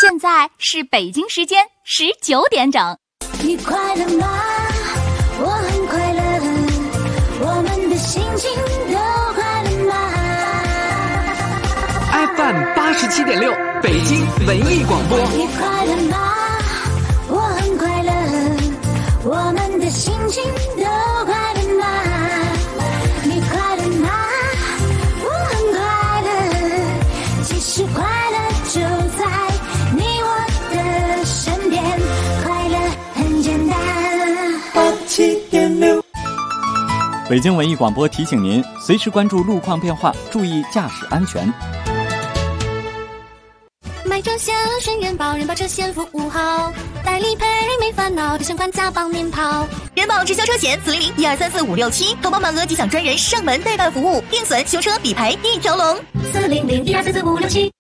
现在是北京时间19点整。 你快乐吗？我很快乐，我们的心情都快乐吗 ？FM 87.6，北京文艺广播。 你快乐吗？我很快乐，我们的心情都快乐吗？你快乐吗？我很快乐，其实快乐就在你我的身边，快乐很简单。87.6， 北京文艺广播提醒您，随时关注路况变化，注意驾驶安全。 买车险选人保，人保车险服务好，代理赔没烦恼，提前还价帮您跑。 人保直销车险400-1234567，投保满额即享专人上门代办服务，定损、修车、理赔一条龙。 400-1234567。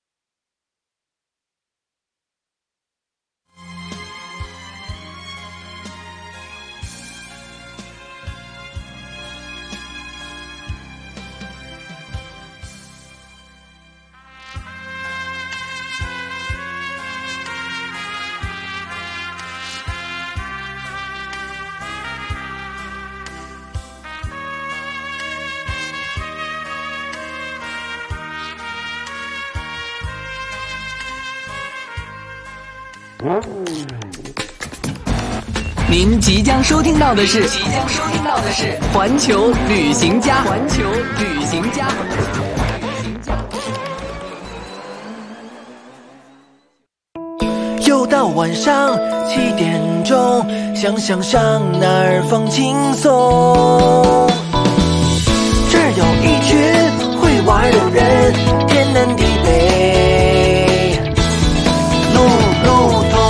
您即将收听到的是环球旅行家。 又到晚上7点钟，想想上哪儿放轻松。这儿有一群会玩的人，天南地北，路路通。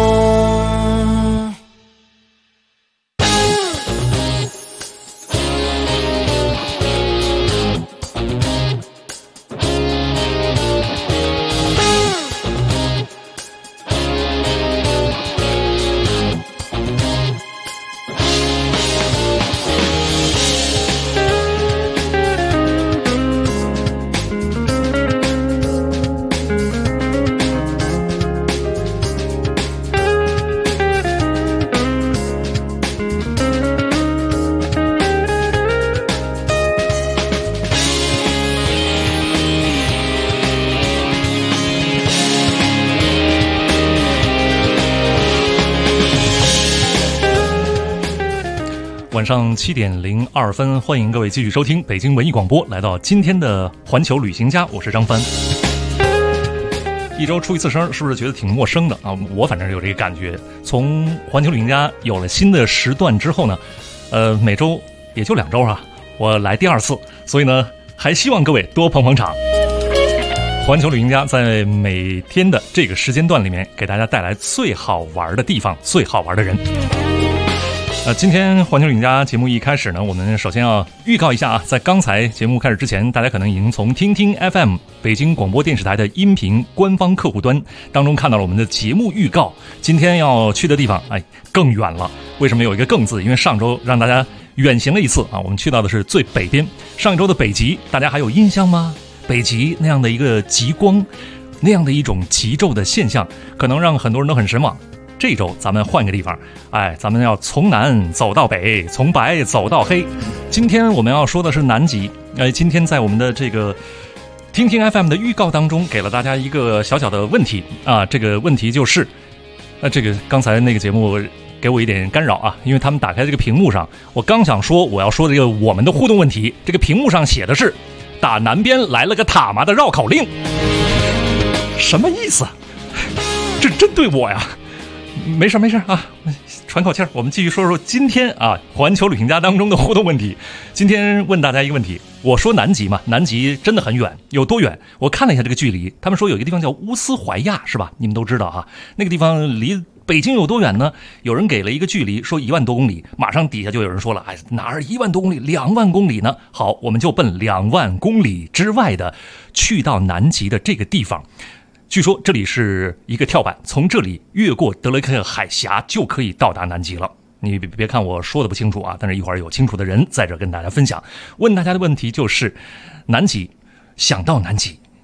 晚上7点02分，欢迎各位继续收听北京文艺广播，来到今天的环球旅行家，我是张帆。一周出一次声，是不是觉得挺陌生的啊？我反正有这个感觉。从环球旅行家有了新的时段之后呢，每周也就2周啊，我来第2次，所以呢，还希望各位多捧捧场。环球旅行家在每天的这个时间段里面，给大家带来最好玩的地方、最好玩的人。今天环球旅行家节目一开始呢，我们首先要预告一下啊，在刚才节目开始之前，大家可能已经从听听 FM 北京广播电视台的音频官方客户端当中看到了我们的节目预告。今天要去的地方，更远了。为什么有一个更字？因为上周让大家远行了一次啊，我们去到的是最北边。上一周的北极，大家还有印象吗？北极那样的一个极光，那样的一种极昼的现象，可能让很多人都很神往。这周咱们换个地方，咱们要从南走到北，从白走到黑。今天我们要说的是南极。今天在我们的这个听听 FM 的预告当中，给了大家一个小小的问题啊，这个问题就是，这个刚才那个节目给我一点干扰啊，因为他们打开这个屏幕上，我刚想说我要说这个我们的互动问题，这个屏幕上写的是打南边来了个塔嘛的绕口令，什么意思？这针对我呀？没事啊，喘口气儿，我们继续说说今天啊环球旅行家当中的互动问题。今天问大家一个问题，我说南极嘛，南极真的很远，有多远？我看了一下这个距离，他们说有一个地方叫乌斯怀亚，是吧？你们都知道哈，那个地方离北京有多远呢？有人给了一个距离，说1万多公里，马上底下就有人说了，哪儿1万多公里，2万公里呢？好，我们就奔2万公里之外的去到南极的这个地方。据说这里是一个跳板，从这里越过德雷克海峡就可以到达南极了。你别看我说的不清楚啊，但是一会儿有清楚的人在这跟大家分享。问大家的问题就是，南极，想到南极，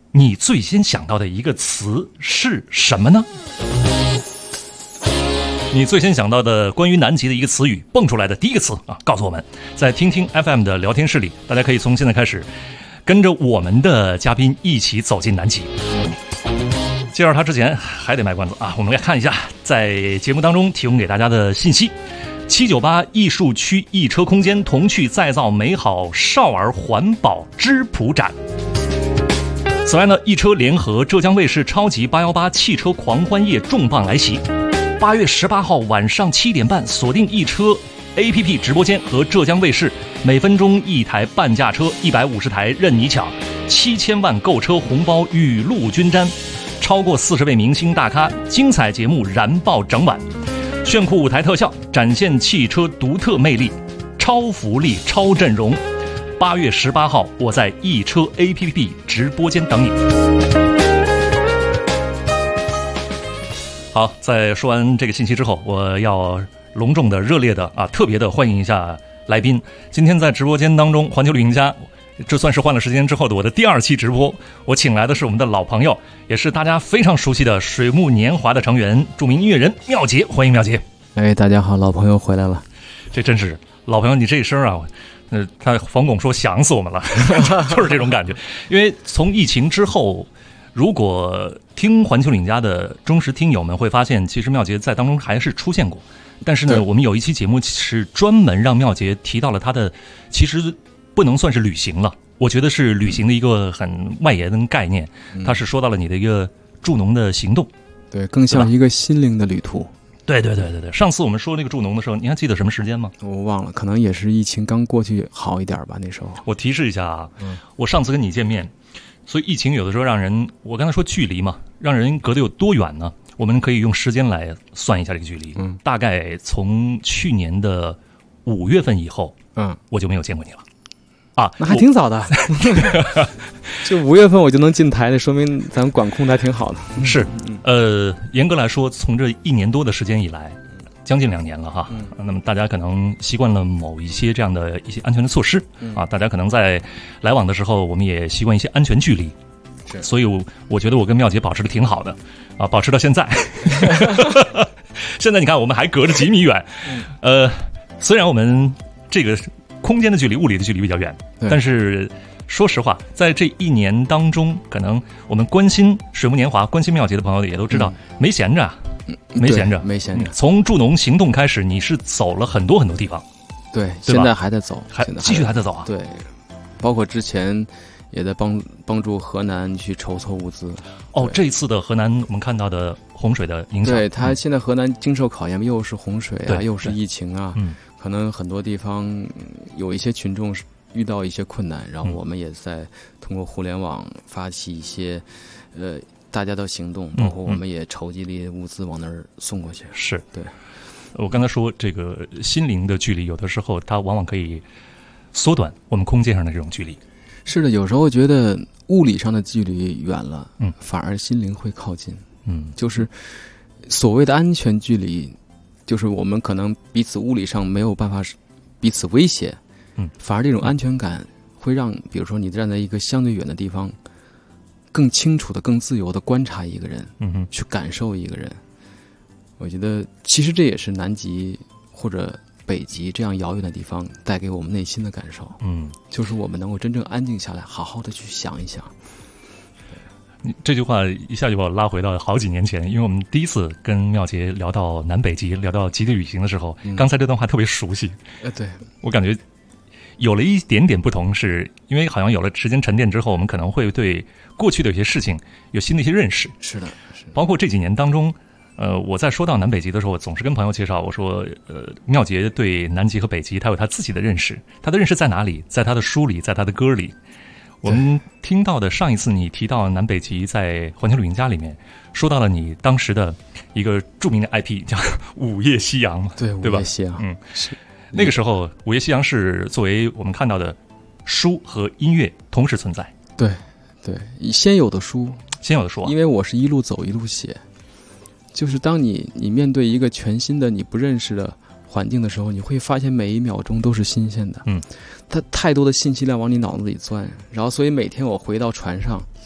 你最先想到的一个词是什么呢？你最先想到的关于南极的一个词语蹦出来的第一个词啊，告诉我们。在听听 FM 的聊天室里，大家可以从现在开始跟着我们的嘉宾一起走进南极。介绍他之前还得卖关子啊，我们来看一下在节目当中提供给大家的信息。798艺术区一车空间童趣再造美好少儿环保织谱展。此外呢，一车联合浙江卫视超级818汽车狂欢夜重磅来袭。8月18号晚上7点半，锁定一车 APP 直播间和浙江卫视，每分钟一台半价车，150台任你抢，7000万购车红包雨露均沾，超过40位明星大咖，精彩节目燃爆整晚，炫酷舞台特效展现汽车独特魅力，超福利超阵容。8月18号，我在一车 APP 直播间等你。好，在说完这个信息之后，我要隆重的、热烈的特别的欢迎一下来宾。今天在直播间当中，环球旅行家，这算是换了时间之后的我的第2期直播。我请来的是我们的老朋友，也是大家非常熟悉的水木年华的成员，著名音乐人妙杰，欢迎妙杰。 哎，大家好，老朋友回来了。 这真是老朋友，你这一声啊，他冯巩说想死我们了，就是这种感觉。因为从疫情之后，如果听环球旅行家的忠实听友们会发现，其实妙杰在当中还是出现过。但是呢，我们有一期节目是专门让妙杰提到了他的，其实不能算是旅行了，我觉得是旅行的一个很外延的概念。他是说到了你的一个助农的行动， 对，更像一个心灵的旅途。 对。上次我们说那个助农的时候，你还记得什么时间吗？ 我忘了，可能也是疫情刚过去好一点吧，那时候。 我提示一下啊，我上次跟你见面，所以疫情有的时候让人，我刚才说距离嘛，让人隔得有多远呢？我们可以用时间来算一下这个距离。大概从去年的5月份以后，我就没有见过你了。啊， 那还挺早的。就5月份我就能进台的，说明咱们管控的还挺好的。 是，严格来说，从这1年多的时间以来，将近2年了哈。那么大家可能习惯了某一些这样的一些安全的措施啊，大家可能在来往的时候，我们也习惯一些安全距离。所以我觉得我跟妙姐保持的挺好的啊，保持到现在。现在你看，我们还隔着几米远。虽然我们这个空间的距离、物理的距离比较远，但是说实话，在这1年当中，可能我们关心水木年华、关心妙姐的朋友也都知道，没闲着。 没闲着。 从助农行动开始，你是走了很多很多地方。 对，现在还在走， 继续还在走啊。 对，包括之前也在帮助河南去筹措物资。 这一次的河南，我们看到的洪水的影响， 对，它现在河南经受考验，又是洪水啊，又是疫情啊。可能很多地方有一些群众是遇到一些困难，然后我们也在通过互联网发起一些大家的行动，包括我们也筹集了一些物资往那儿送过去。 是， 对。 我刚才说这个心灵的距离，有的时候它往往可以缩短我们空间上的这种距离。 是的，有时候觉得物理上的距离远了，反而心灵会靠近。就是所谓的安全距离，就是我们可能彼此物理上没有办法彼此威胁，反而这种安全感会让，比如说你站在一个相对远的地方，更清楚的、更自由的观察一个人，去感受一个人。我觉得其实这也是南极或者北极这样遥远的地方带给我们内心的感受。就是我们能够真正安静下来，好好的去想一想。 这句话一下就把我拉回到好几年前，因为我们第一次跟妙杰聊到南北极、聊到极地旅行的时候，刚才这段话特别熟悉。 对，我感觉有了一点点不同，是因为好像有了时间沉淀之后，我们可能会对过去的有些事情有新的一些认识。 是的， 包括这几年当中，我在说到南北极的时候，我总是跟朋友介绍，我说，妙杰对南极和北极他有他自己的认识，他的认识在哪里？在他的书里，在他的歌里。我们听到的上一次你提到南北极在环球旅行家里面说到了你当时的一个著名的 IP 叫午夜夕阳， 对吧？午夜夕阳， 是那个时候午夜夕阳是作为我们看到的书和音乐同时存在。 对，先有的书，因为我是一路走一路写，就是当你面对一个全新的你不认识的环境的时候，你会发现每一秒钟都是新鲜的。它太多的信息量往你脑子里钻，然后所以每天我回到船上，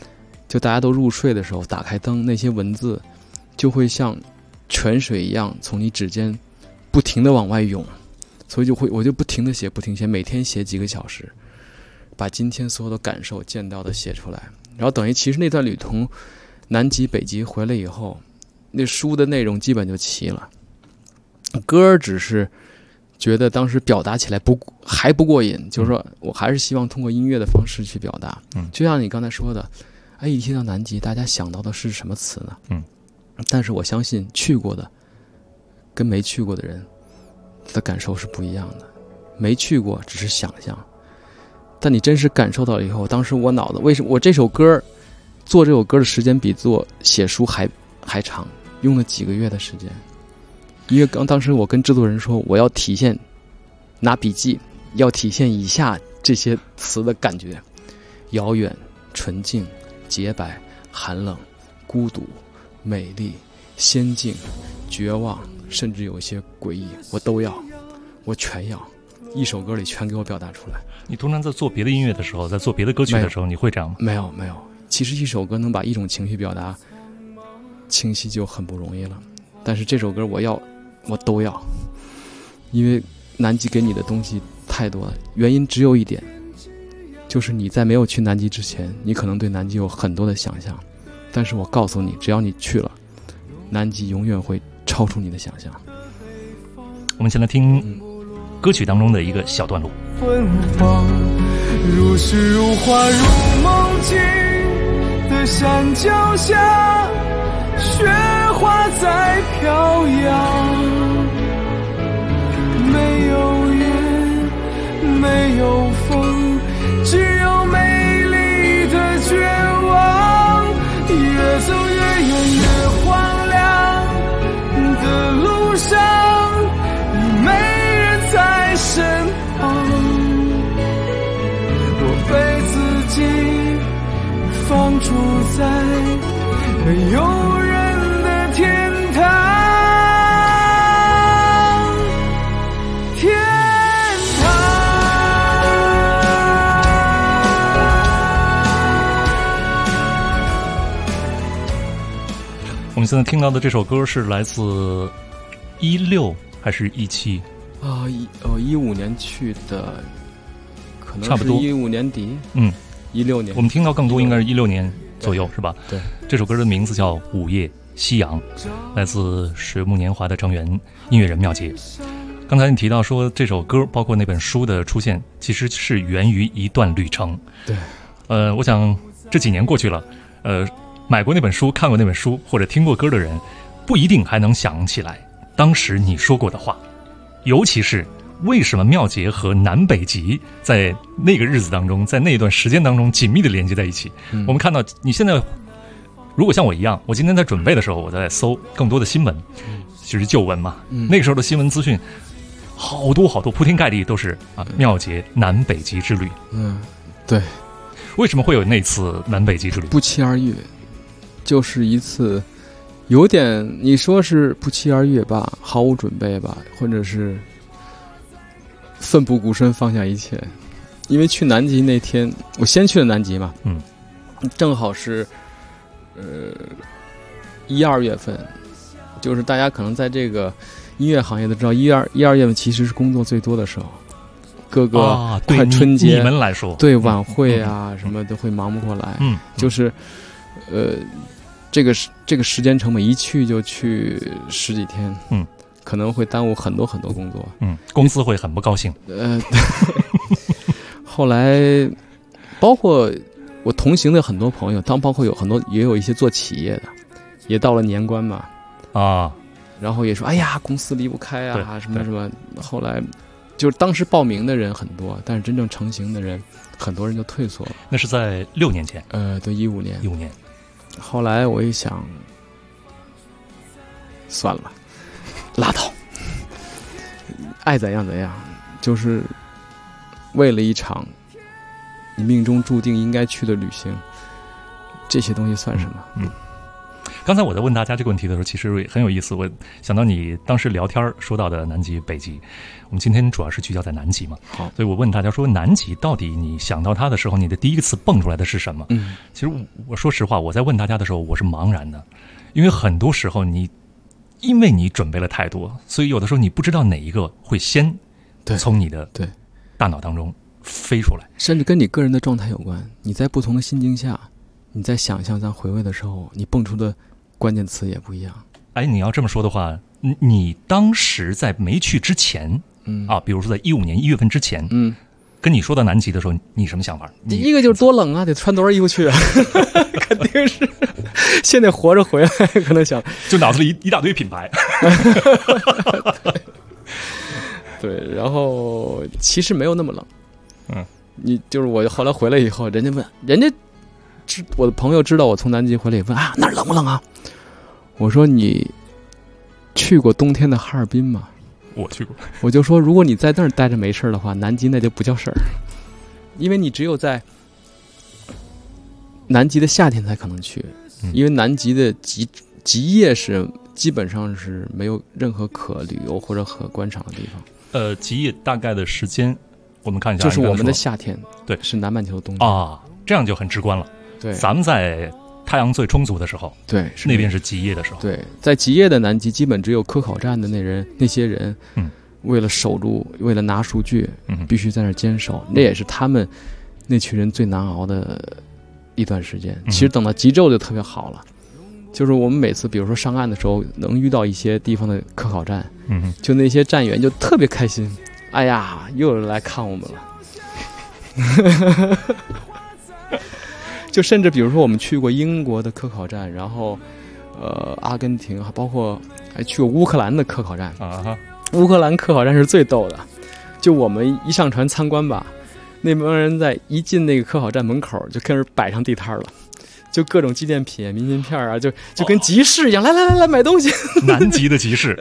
就大家都入睡的时候，打开灯，那些文字就会像泉水一样从你指尖不停地往外涌，所以我就不停地写，不停写，每天写几个小时，把今天所有的感受见到的写出来。然后等于其实那段旅途，南极北极回来以后，那书的内容基本就齐了。歌只是觉得当时表达起来还不过瘾，就是说我还是希望通过音乐的方式去表达。就像你刚才说的，一提到南极，大家想到的是什么词呢？但是我相信去过的跟没去过的人的感受是不一样的。没去过只是想象，但你真实感受到了以后，当时我脑子为什么我这首歌做这首歌的时间比做写书还长，用了几个月的时间。因为当时我跟制作人说，我要体现拿笔记，要体现以下这些词的感觉：遥远、纯净、洁白、寒冷、孤独、美丽、仙境、绝望，甚至有一些诡异，我都要，我全要，一首歌里全给我表达出来。 你通常在做别的音乐的时候，在做别的歌曲的时候，你会这样吗？ 没有。其实一首歌能把一种情绪表达清晰就很不容易了，但是这首歌我都要，因为南极给你的东西太多了。原因只有一点，就是你在没有去南极之前，你可能对南极有很多的想象，但是我告诉你，只要你去了，南极永远会超出你的想象。 我们先来听歌曲当中的一个小段落。 芬芳如诗如画如梦境的山脚下，雪花在飘扬，没有云，没有风，只有美丽的绝望。越走越远，越荒凉的路上，没人在身旁，我被自己放逐在没有人的天堂。 我们现在听到的这首歌是来自16还是17？ 15年去的，可能差不多是15年底，16年。 我们听到更多应该是16年左右，是吧？ 对， 这首歌的名字叫《午夜夕阳》，来自水木年华的成员音乐人妙杰。刚才你提到说这首歌包括那本书的出现，其实是源于一段旅程。 对， 我想这几年过去了，买过那本书、看过那本书或者听过歌的人，不一定还能想起来当时你说过的话，尤其是为什么妙杰和南北极在那个日子当中，在那段时间当中紧密的连接在一起。我们看到你现在如果像我一样，我今天在准备的时候，我在搜更多的新闻，就是旧闻嘛，那个时候的新闻资讯好多铺天盖地都是妙杰南北极之旅。 对。 为什么会有那次南北极之旅？ 不期而遇，就是一次有点，你说是不期而遇吧，毫无准备吧，或者是奋不顾身放下一切。因为去南极那天，我先去了南极嘛，正好是1、2月份，就是大家可能在这个音乐行业都知道1、2月份其实是工作最多的时候，各个快春节， 你们来说， 对晚会啊什么都会忙不过来，就是这个时间成本一去就去10几天，可能会耽误很多工作， 公司会很不高兴。 后来包括我同行的很多朋友，包括有很多也有一些做企业的，也到了年关嘛，然后也说哎呀公司离不开啊什么什么。后来就是当时报名的人很多，但是真正成型的人很多人就退缩了。 那是在6年前， 对，15年。 15年。 后来我一想，算了吧，拉倒，爱怎样怎样，就是为了一场你命中注定应该去的旅行，这些东西算什么？ 刚才我在问大家这个问题的时候，其实很有意思。我想到你当时聊天说到的南极、北极，我们今天主要是聚焦在南极嘛。 好， 所以我问大家说，南极到底你想到它的时候，你的第一个词蹦出来的是什么？其实我说实话，我在问大家的时候，我是茫然的，因为很多时候因为你准备了太多，所以有的时候你不知道哪一个会先从你的大脑当中飞出来， 甚至跟你个人的状态有关。你在不同的心境下，你在想象、在回味的时候，你蹦出的关键词也不一样。 哎，你要这么说的话，你当时在没去之前，比如说在2015年1月份之前，跟你说到南极的时候，你什么想法？ 第一个就是多冷啊，得穿多少衣服去啊，肯定是现在活着回来，可能想就脑子里一大堆品牌。 对，然后其实没有那么冷。你就是我后来回来以后，人家我的朋友知道我从南极回来，也问啊，那儿冷不冷啊？我说你去过冬天的哈尔滨吗？ 我去过。 我就说，如果你在那儿待着没事的话，南极那就不叫事儿，因为你只有在南极的夏天才可能去，因为南极的极夜是基本上是没有任何可旅游或者可观赏的地方。 极夜大概的时间，我们看一下， 就是我们的夏天， 对， 是南半球的冬天啊，这样就很直观了。 对， 咱们在太阳最充足的时候， 对， 那边是极夜的时候。 对，在极夜的南极，基本只有科考站的那些人，为了守住，为了拿数据，必须在那儿坚守。那也是他们那群人最难熬的一段时间。其实等到极昼就特别好了，就是我们每次比如说上岸的时候，能遇到一些地方的科考站，就那些站员就特别开心，哎呀，又有人来看我们了。就甚至比如说我们去过英国的科考站，然后阿根廷，包括还去过乌克兰的科考站啊。乌克兰科考站是最逗的，就我们一上船参观吧，那帮人在一进那个科考站门口就开始摆上地摊了，就各种纪念品、明信片啊，就跟集市一样，来买东西。 南极的集市。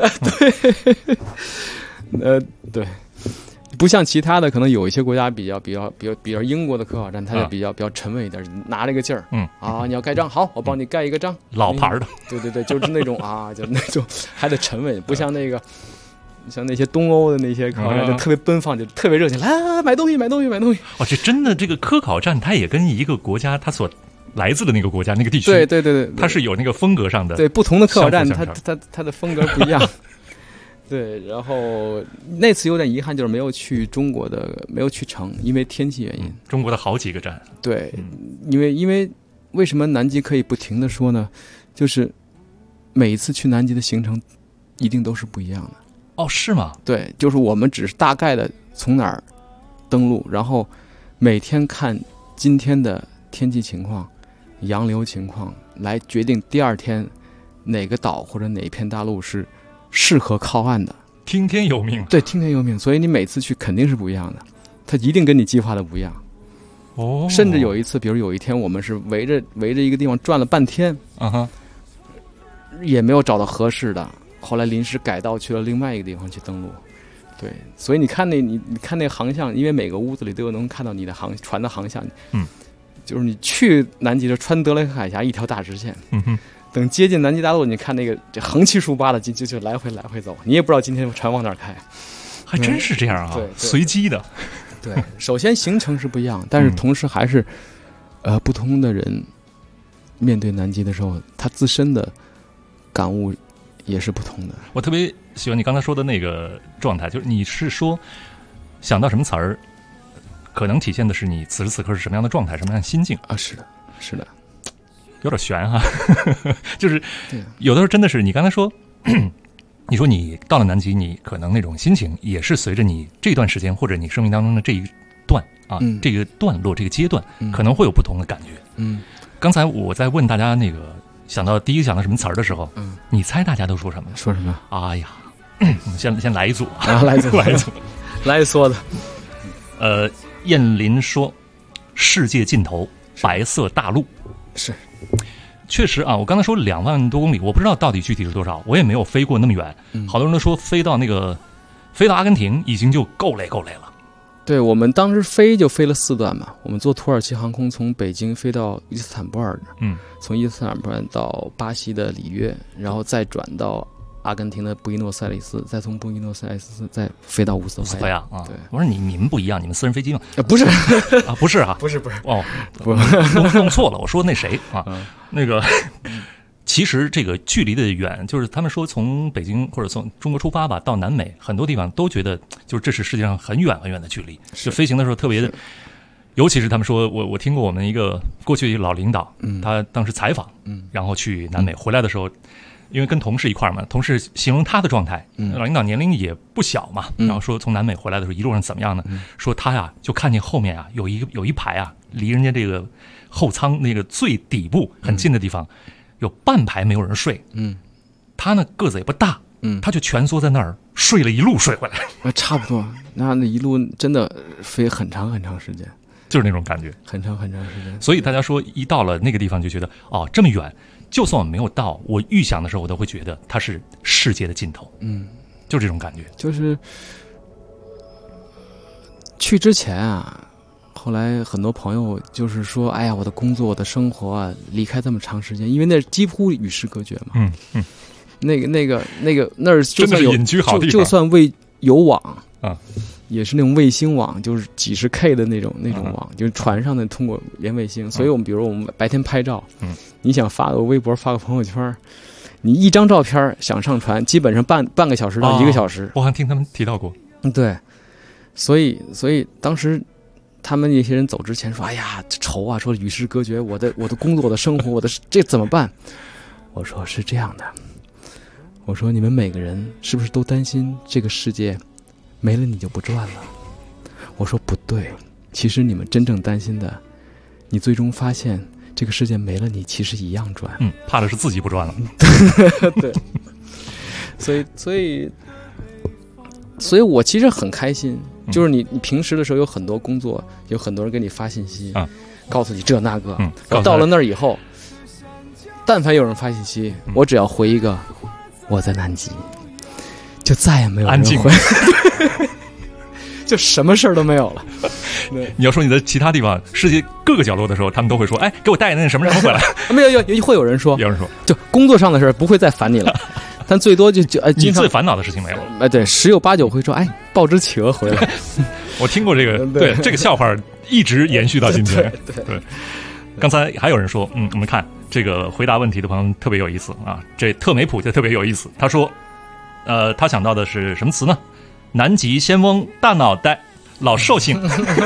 对，对。不像其他的，可能有一些国家比较英国的科考站，它就比较沉稳一点，拿了个劲儿。你要盖章，好，我帮你盖一个章， 老牌的。 对，就是那种就那种还得沉稳，不像那个像那些东欧的那些科考站就特别奔放，就特别热情，来买东西。 哦，这真的这个科考站，它也跟一个国家它所来自的那个国家那个地区， 对， 它是有那个风格上的。 对，不同的科考站，它的风格不一样。对，然后那次有点遗憾，就是没有去成，因为天气原因。 中国的好几个站。 对，因为为什么南极可以不停的说呢？就是每一次去南极的行程一定都是不一样的。 哦，是吗？ 对，就是我们只是大概的从哪儿登陆，然后每天看今天的天气情况、洋流情况，来决定第二天哪个岛或者哪一片大陆是适合靠岸的。 听天由命。 对，听天由命，所以你每次去肯定是不一样的，它一定跟你计划的不一样。甚至有一次，比如有一天我们是围着一个地方转了半天，也没有找到合适的，后来临时改道去了另外一个地方去登陆。对，所以你看那航向，因为每个屋子里都有能看到你的船的航向。就是你去南极的穿德雷克海峡一条大直线。等接近南极大陆，你看那个这横七竖八的就来回走，你也不知道今天船往哪儿开。 还真是这样啊，随机的。 对，首先行程是不一样，但是同时还是不同的人面对南极的时候，他自身的感悟也是不同的。 我特别喜欢你刚才说的那个状态，就是你是说想到什么词儿，可能体现的是你此时此刻是什么样的状态，什么样的心境啊？是的， 有点悬哈。就是有的时候真的是你刚才说，你说你到了南极，你可能那种心情也是随着你这段时间或者你生命当中的这一段啊，这个段落这个阶段，可能会有不同的感觉。刚才我在问大家那个第一个想到什么词儿的时候，你猜大家都说什么？ 说什么？ 哎呀，我们先来一组啊，来一组，来一梭子。 燕林说：“世界尽头，白色大陆。” 是， 确实啊，我刚才说2万多公里，我不知道到底具体是多少，我也没有飞过那么远。好多人都说飞到阿根廷已经就够累了。 对，我们当时飞就飞了4段嘛，我们坐土耳其航空从北京飞到伊斯坦布尔，从伊斯坦布尔到巴西的里约，然后再转到阿根廷的布宜诺斯艾利斯，再从布宜诺斯艾利斯再飞到乌斯怀亚啊。对，我说你们不一样，你们私人飞机嘛？ 不是啊，不是哈， 不是哦，弄错了，我说那谁啊，那个。其实这个距离的远，就是他们说从北京或者从中国出发吧，到南美很多地方都觉得，就是这是世界上很远很远的距离，是飞行的时候特别的。尤其是他们说，我听过我们一个过去一个老领导，他当时采访，然后去南美回来的时候，因为跟同事一块嘛，同事形容他的状态，老领导年龄也不小嘛，然后说从南美回来的时候一路上怎么样呢？说他呀就看见后面啊有一排啊离人家这个后舱那个最底部很近的地方。有半排没有人睡，他呢个子也不大，他就蜷缩在那儿睡了一路睡回来， 差不多。那一路真的飞很长很长时间， 就是那种感觉， 很长很长时间。 所以大家说一到了那个地方就觉得哦这么远，就算我没有到，我预想的时候我都会觉得它是世界的尽头，就这种感觉。 就是去之前啊。后来很多朋友就是说，哎呀，我的工作、我的生活啊，离开这么长时间，因为那几乎与世隔绝嘛。那儿就算有隐居好地方， 就算有网啊，也是那种卫星网，就是几十 K 的那种网，就是船上的通过连卫星。所以我们比如我们白天拍照，你想发个微博、发个朋友圈，你一张照片想上传，基本上半个小时到1个小时。 我好像听他们提到过。 对，所以当时。他们那些人走之前说：“哎呀，愁啊！说与世隔绝，我的工作、我的生活，我的这怎么办？”我说：“是这样的，我说你们每个人是不是都担心这个世界没了你就不转了？”我说：“不对，其实你们真正担心的，你最终发现这个世界没了你其实一样转。” 怕的是自己不转了。 对，所以我其实很开心。就是你平时的时候有很多工作，有很多人给你发信息，告诉你这那个。到了那儿以后，但凡有人发信息，我只要回一个我在南极，就再也没有人回，就什么事儿都没有了。 你要说你在其他地方世界各个角落的时候，他们都会说：“哎，给我带那什么人回来。” 没有，会有人说，就工作上的事儿不会再烦你了。但最多就你最烦恼的事情没有。 对，10有8九会说，哎，报只企鹅回来。 我听过这个，对这个笑话一直延续到今天。对，刚才还有人说，我们看这个回答问题的朋友特别有意思啊，这特梅普就特别有意思。他说，他想到的是什么词呢？南极仙翁大脑袋老寿星。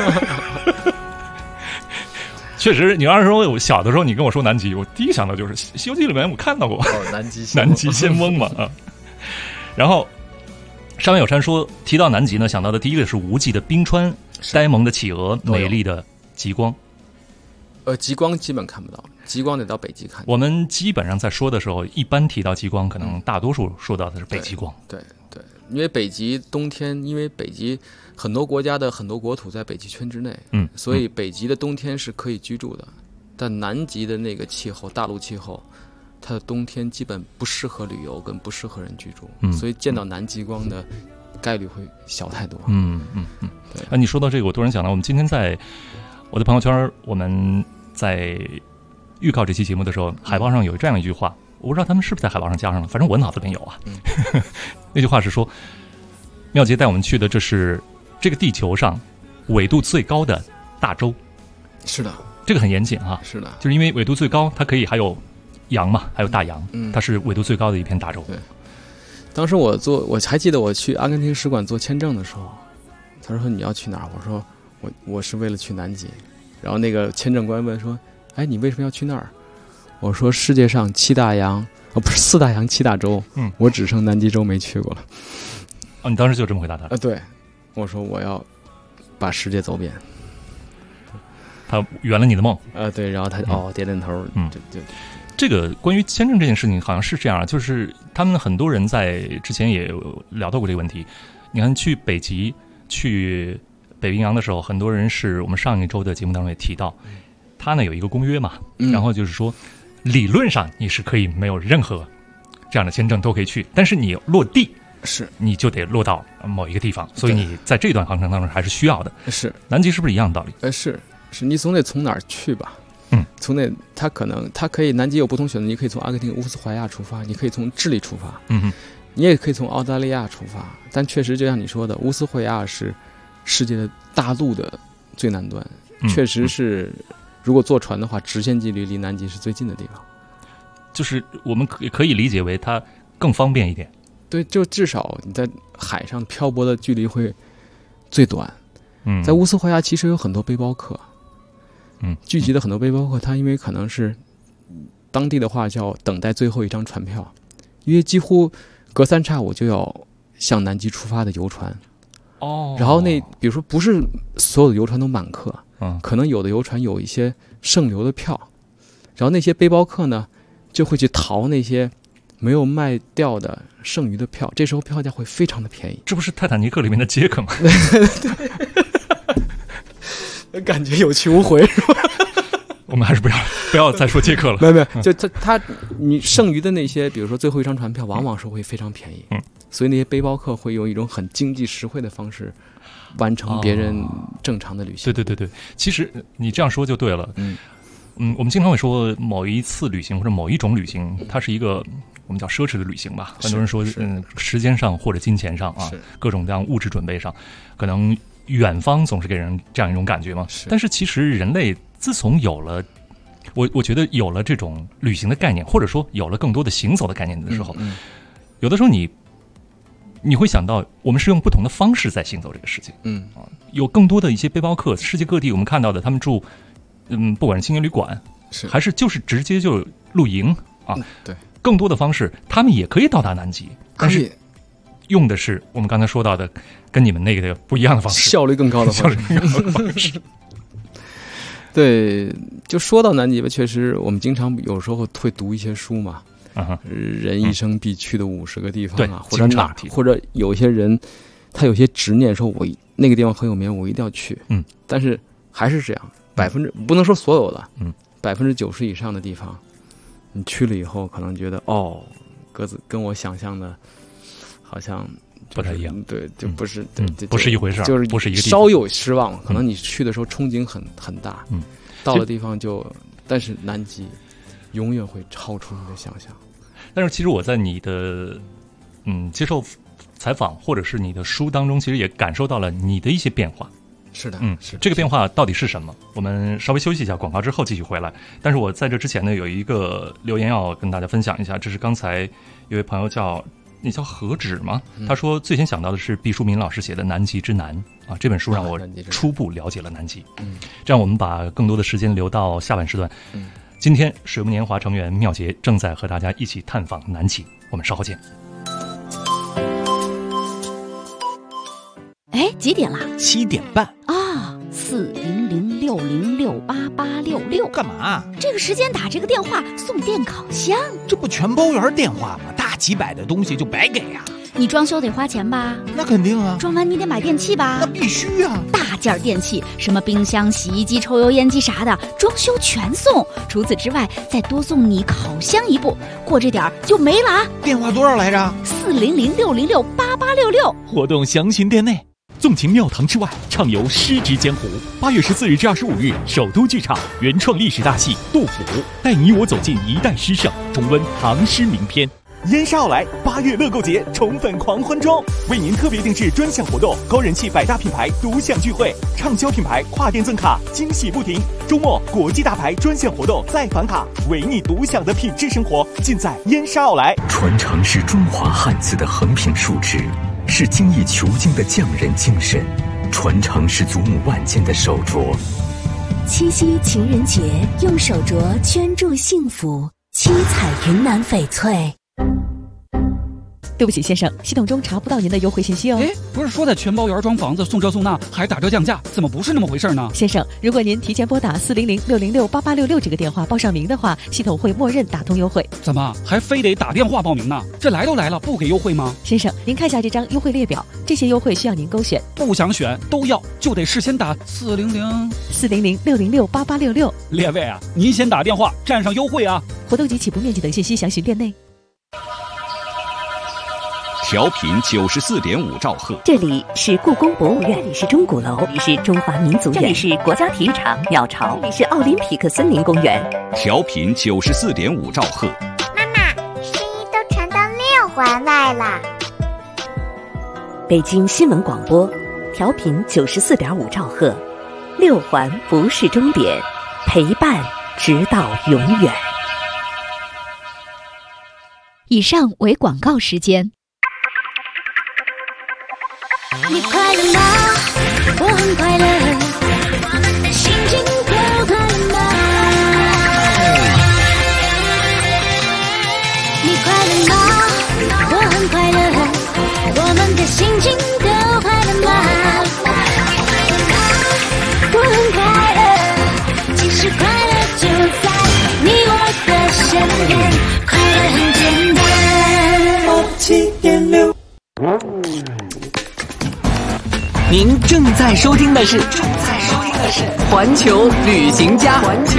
确实，你要是说我小的时候你跟我说南极，我第一想到就是《西游记》里面我看到过南极仙翁嘛啊。然后山外有山说提到南极呢，想到的第一个是无际的冰川、呆萌的企鹅、美丽的极光。 极光基本看不到，极光得到北极看。 我们基本上在说的时候，一般提到极光，可能大多数说到的是北极光。 对，因为北极冬天，因为北极很多国家的很多国土在北极圈之内，所以北极的冬天是可以居住的。但南极的那个气候，大陆气候，它的冬天基本不适合旅游，跟不适合人居住，所以见到南极光的概率会小太多。 对。你说到这个，我突然想到，我们今天在我的朋友圈，我们在预告这期节目的时候，海报上有这样一句话，我不知道他们是不是在海报上加上了，反正我脑子里面有啊。那句话是说，妙杰带我们去的这是这个地球上纬度最高的大洲。 是的， 这个很严谨啊。 是的， 就是因为纬度最高，它可以还有洋嘛，还有大洋，它是纬度最高的一片大洲。 对，当时我还记得我去阿根廷使馆做签证的时候，他说你要去哪儿？我说我是为了去南极。然后那个签证官问说，哎，你为什么要去那儿？我说世界上4大洋7大洲，我只剩南极洲没去过了。 哦，你当时就这么回答他？ 对，我说我要把世界走遍。 他圆了你的梦。 对，然后他点点头。就这个关于签证这件事情好像是这样，就是他们很多人在之前也聊到过这个问题。你看去北极、去北冰洋的时候，很多人是我们上一周的节目当中也提到，他呢有一个公约嘛，然后就是说理论上你是可以没有任何这样的签证都可以去，但是你落地是你就得落到某一个地方，所以你在这段航程当中还是需要的。 是南极是不是一样的道理？ 是你总得从哪儿去吧？从那它可以南极有不同选择，你可以从阿根廷乌斯怀亚出发，你可以从智利出发，你也可以从澳大利亚出发。但确实就像你说的，乌斯怀亚是世界的大陆的最南端，确实是如果坐船的话，直线距离离南极是最近的地方。 就是我们可以理解为它更方便一点。 对，就至少你在海上漂泊的距离会最短。在乌斯怀亚其实有很多背包客。聚集的很多背包客，他因为可能是当地的话叫等待最后一张船票，因为几乎隔三差五就要向南极出发的游船。然后比如说不是所有的游船都满客，可能有的游船有一些剩留的票，然后那些背包客呢就会去淘那些没有卖掉的剩余的票，这时候票价会非常的便宜。 这不是泰坦尼克里面的杰克吗？ 感觉有去无回是吧？ 我们还是不要再说杰克了。 没有，就你剩余的那些，比如说最后一张船票，往往是会非常便宜。所以那些背包客会用一种很经济实惠的方式完成别人正常的旅行。 对，其实你这样说就对了。我们经常会说某一次旅行或者某一种旅行，它是一个我们叫奢侈的旅行吧。很多人说时间上或者金钱上啊，各种各样物质准备上，可能远方总是给人这样一种感觉嘛。但是其实人类自从有了我觉得有了这种旅行的概念，或者说有了更多的行走的概念的时候，有的时候你会想到我们是用不同的方式在行走这个世界。有更多的一些背包客，世界各地我们看到的他们住不管是青年旅馆还是就是直接就露营啊， 对， 更多的方式他们也可以到达南极，但是用的是我们刚才说到的跟你们那个不一样的方式， 效率更高的方式。对，就说到南极吧，确实我们经常有时候会读一些书嘛，人一生必去的50个地方啊，或者哪，或者有些人他有些执念，说我那个地方很有名，我一定要去。但是还是这样，不能说所有的，90%以上的地方，你去了以后，可能觉得跟我想象的好像不太一样。 对，就不是， 不是一回事， 就是不是一个地方， 稍有失望。可能你去的时候憧憬很大，到了地方但是南极永远会超出你的想象。 但是其实我在你的接受采访或者是你的书当中，其实也感受到了你的一些变化。 是的，是这个变化到底是什么？我们稍微休息一下，广告之后继续回来。但是我在这之前呢，有一个留言要跟大家分享一下，这是刚才有位朋友你叫何止吗？他说最先想到的是毕淑敏老师写的《南极之南》啊，这本书让我初步了解了南极。这样我们把更多的时间留到下半时段。今天水木年华成员妙杰正在和大家一起探访南极，我们稍后见。 哎，几点了 ？7点半啊！40060688866， 干嘛？ 这个时间打这个电话送电烤箱， 这不全包圆电话吗？大几百的东西就白给呀！ 你装修得花钱吧？ 那肯定啊！ 装完你得买电器吧？ 那必须啊！ 大件电器，什么冰箱、洗衣机、抽油烟机啥的，装修全送。除此之外，再多送你烤箱一部，过这点就没了啊！ 电话多少来着 ？40060688866。 活动详询店内。纵情庙堂之外，畅游诗之江湖。8月14日至25日，首都剧场原创历史大戏《杜甫》，带你我走进一代诗圣，重温唐诗名篇。燕莎奥莱8月乐购节宠粉狂欢中，为您特别定制专项活动，高人气百大品牌独享聚会，畅销品牌跨店赠卡，惊喜不停。周末国际大牌专项活动再返卡，为你独享的品质生活，尽在燕莎奥莱。 传承是中华汉字的横平竖直，是精益求精的匠人精神，传承是祖母万千的手镯。 七夕情人节，用手镯圈住幸福，七彩云南翡翠。 对不起，先生，系统中查不到您的优惠信息哦。 哎，不是说在全包圆装房子送这送那还打折降价，怎么不是那么回事呢？ 先生，如果您提前拨打40060688866这个电话报上名的话，系统会默认打通优惠。 怎么还非得打电话报名呢？这来都来了，不给优惠吗？ 先生，您看下这张优惠列表，这些优惠需要您勾选， 不想选都要，就得事先打 40060688866。 列位啊，您先打电话占上优惠啊！ 活动及起步面积等信息详询店内。 调频94.5兆赫。 这里是故宫博物院，这里是钟鼓楼，这里是中华民族院，这里是国家体育场鸟巢，这里是奥林匹克森林公园。 调频94.5兆赫。 妈妈，声音都传到6环外了。 北京新闻广播，调频94.5兆赫，6环不是终点，陪伴直到永远。 以上为广告时间。 你快乐吗？我很快乐，我们的心情都快乐吗？你快乐吗？我很快乐，我们的心情都快乐吗？我很快乐，其实快乐就在你我的身边，快乐很简单。7.6。 您正在收听的是环球旅行家。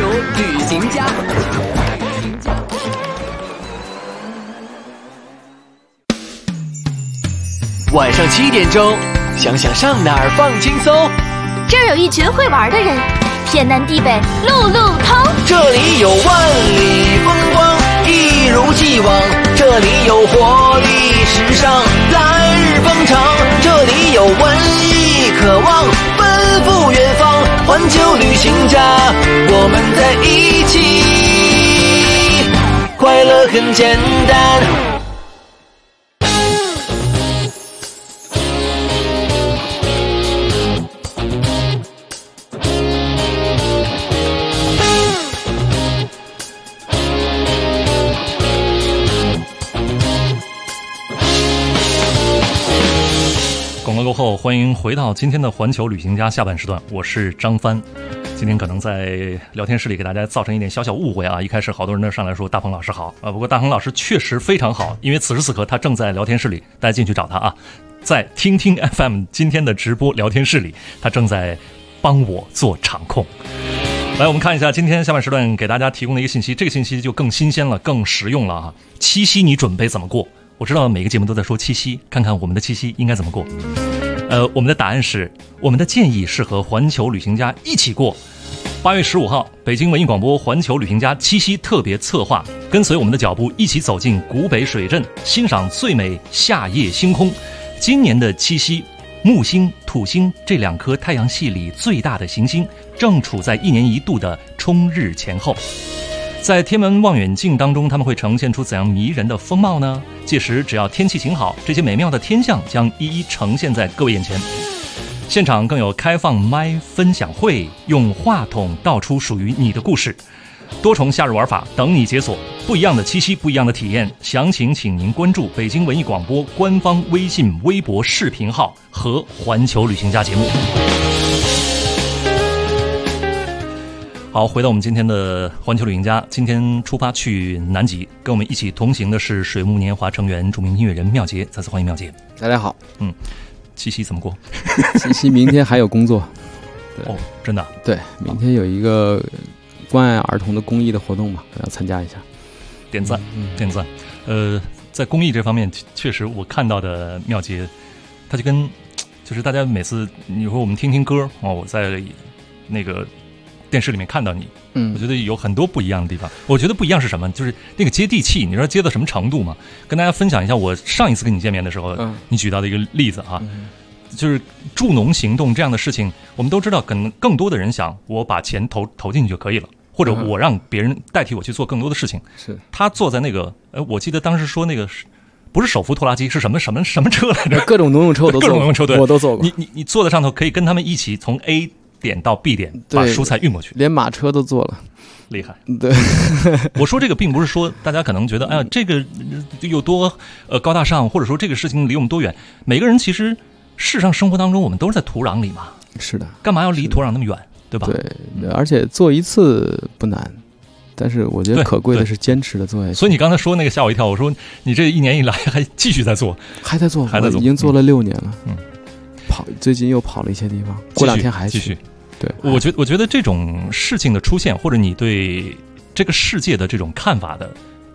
晚上7点钟，想想上哪儿放轻松。 这儿有一群会玩的人，天南地北路路通。 这里有万里风光，一如既往。这里有活力时尚，来日方长。这里有文艺渴望，奔赴远方。环球旅行家，我们在一起，快乐很简单。 广告过后，欢迎回到今天的环球旅行家下半时段，我是张帆。今天可能在聊天室里给大家造成一点小小误会啊！一开始好多人都上来说大鹏老师好啊，不过大鹏老师确实非常好，因为此时此刻他正在聊天室里，大家进去找他啊，在听听 FM 今天的直播聊天室里，他正在帮我做场控。来，我们看一下今天下半时段给大家提供的一个信息，这个信息就更新鲜了，更实用了啊！七夕你准备怎么过？我知道每个节目都在说七夕，看看我们的七夕应该怎么过。我们的答案是，我们的建议是和环球旅行家一起过。8月15号，北京文艺广播环球旅行家七夕特别策划，跟随我们的脚步一起走进古北水镇，欣赏最美夏夜星空。今年的七夕，木星、土星这2颗太阳系里最大的行星正处在1年1度的冲日前后。在天文望远镜当中，它们会呈现出怎样迷人的风貌呢？届时只要天气晴好，这些美妙的天象将一一呈现在各位眼前。现场更有开放麦分享会，用话筒道出属于你的故事。多重夏日玩法等你解锁，不一样的七夕，不一样的体验。详情请您关注北京文艺广播官方微信、微博视频号和环球旅行家节目。好，回到我们今天的环球旅行家，今天出发去南极，跟我们一起同行的是水木年华成员、著名音乐人妙杰。再次欢迎妙杰。 大家好。 七夕怎么过？ 七夕明天还有工作。 哦，真的？ 对，明天有一个关爱儿童的公益的活动嘛，要参加一下。 点赞，点赞。在公益这方面，确实我看到的妙杰，他就是大家每次你说我们听听歌哦，我在那个电视里面看到你，我觉得有很多不一样的地方。我觉得不一样是什么？就是那个接地气，你知道接到什么程度吗？跟大家分享一下我上一次跟你见面的时候，你举到的一个例子啊，就是助农行动这样的事情，我们都知道，可能更多的人想我把钱投进去就可以了，或者我让别人代替我去做更多的事情。 是他坐在那个，我记得当时说那个不是手扶拖拉机，是什么车来着？ 各种农用车我都坐过，各种农用车对，我都坐过。 你坐在上头，可以跟他们一起从 A点到 B 点把蔬菜运过去， 连马车都做了， 厉害。 对， 我说这个并不是说大家可能觉得哎呀这个有多高大上，或者说这个事情离我们多远。每个人其实事实上生活当中我们都是在土壤里嘛， 是的， 干嘛要离土壤那么远，对吧？ 对，而且做一次不难，但是我觉得可贵的是坚持的做下去。 所以你刚才说那个吓我一跳，我说你这1年以来还继续在做， 还在做，已经做了6年了。最近又跑了一些地方，过2天还继续。 对， 我觉得这种事情的出现，或者你对这个世界的这种看法的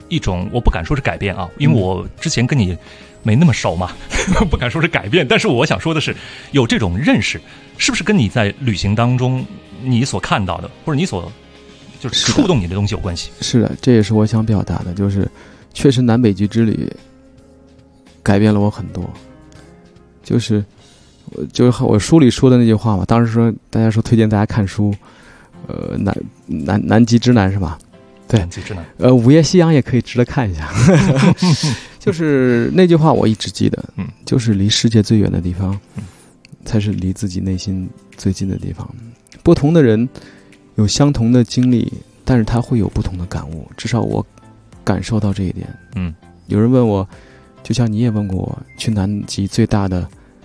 一种，我不敢说是改变啊，因为我之前跟你没那么熟嘛，不敢说是改变，但是我想说的是，有这种认识，是不是跟你在旅行当中你所看到的，或者你所就是触动你的东西有关系？ 是的，这也是我想表达的，就是确实南北极之旅改变了我很多，就是我书里说的那句话嘛，当时说大家说推荐大家看书，南极之南是吧？对， 南极之南。 午夜夕阳也可以值得看一下。就是那句话我一直记得，就是离世界最远的地方，才是离自己内心最近的地方。不同的人有相同的经历，但是他会有不同的感悟，至少我感受到这一点。有人问我，就像你也问过我，去南极最大的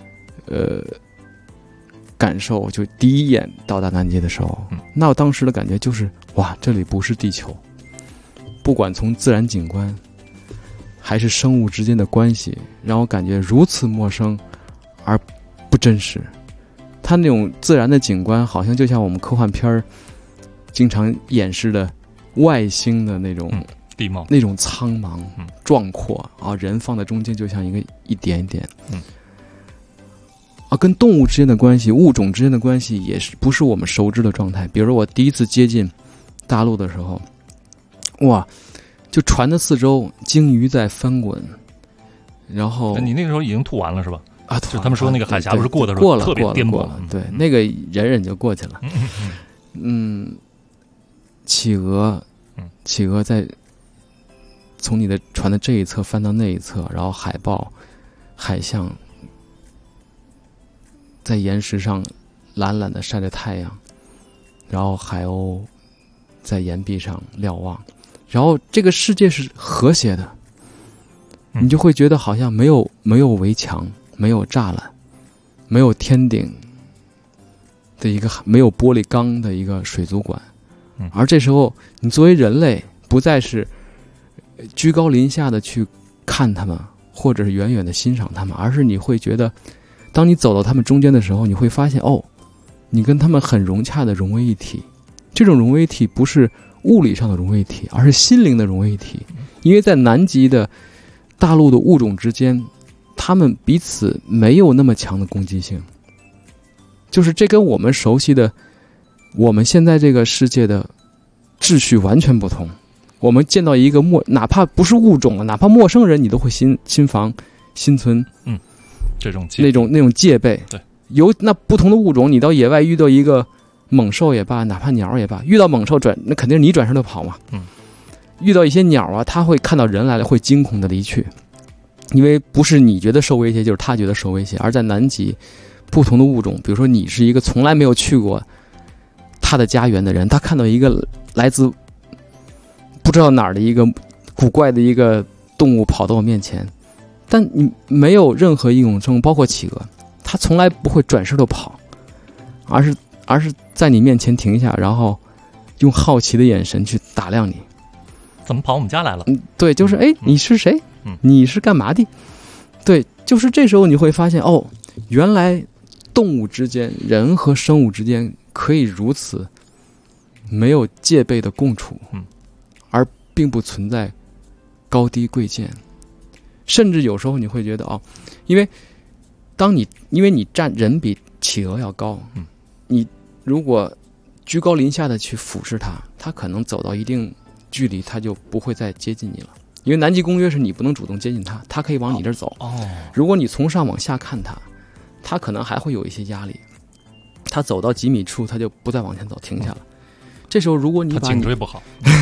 感受，就第一眼到达南极的时候，那我当时的感觉就是哇，这里不是地球，不管从自然景观还是生物之间的关系，让我感觉如此陌生而不真实。它那种自然的景观好像就像我们科幻片经常演示的外星的那种地貌， 那种苍茫壮阔啊，人放在中间就像一点一点。跟动物之间的关系，物种之间的关系也是不是我们熟知的状态。比如说我第一次接近大陆的时候，哇，就船的四周鲸鱼在翻滚，然后你那个时候已经吐完了是吧？ 啊， 就他们说那个海峡不是过的时候特别颠簸了， 对，那个忍就过去了。企鹅在从你的船的这一侧翻到那一侧，然后海豹、海象在岩石上懒懒的晒着太阳，然后海鸥在岩壁上瞭望，然后这个世界是和谐的，你就会觉得好像没有围墙，没有栅栏，没有天顶的一个没有玻璃缸的一个水族馆，而这时候你作为人类不再是居高临下的去看他们，或者是远远的欣赏他们，而是你会觉得当你走到他们中间的时候，你会发现你跟他们很融洽的融为一体。这种融为一体不是物理上的融为一体，而是心灵的融为一体。因为在南极的大陆的物种之间，他们彼此没有那么强的攻击性，就是这跟我们熟悉的我们现在这个世界的秩序完全不同。我们见到一个哪怕不是物种了，哪怕陌生人，你都会心防心存这种那种戒备。 对， 有那不同的物种，你到野外遇到一个猛兽也罢，哪怕鸟也罢，遇到猛兽那肯定是你转身就跑嘛。遇到一些鸟啊，它会看到人来了会惊恐的离去，因为不是你觉得受威胁，就是它觉得受威胁。而在南极，不同的物种，比如说你是一个从来没有去过他的家园的人，他看到一个来自不知道哪儿的一个古怪的一个动物跑到我面前，但你没有任何一种生物，包括企鹅，它从来不会转身就跑，而是在你面前停下，然后用好奇的眼神去打量你。 怎么跑我们家来了？ 对，就是你是谁？你是干嘛的？对，就是这时候你会发现，原来动物之间，人和生物之间可以如此没有戒备的共处，而并不存在高低贵贱。甚至有时候你会觉得因为你站人比企鹅要高，你如果居高临下的去俯视它，它可能走到一定距离，它就不会再接近你了。因为南极公约是你不能主动接近它，它可以往你这儿走。如果你从上往下看它，它可能还会有一些压力，它走到几米处，它就不再往前走，停下了。这时候如果你把颈椎不好，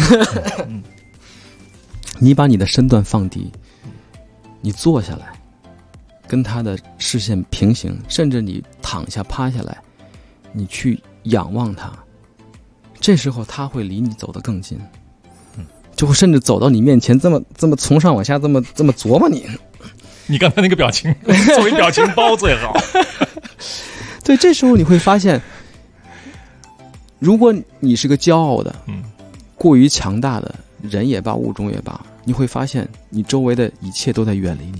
你把你的身段放低，你坐下来，跟他的视线平行，甚至你躺下趴下来，你去仰望他，这时候他会离你走得更近，就会甚至走到你面前，这么从上往下这么琢磨你。 你刚才那个表情作为表情包最好。 对，这时候你会发现，如果你是个骄傲的过于强大的人也罢，物种也罢，你会发现你周围的一切都在远离你。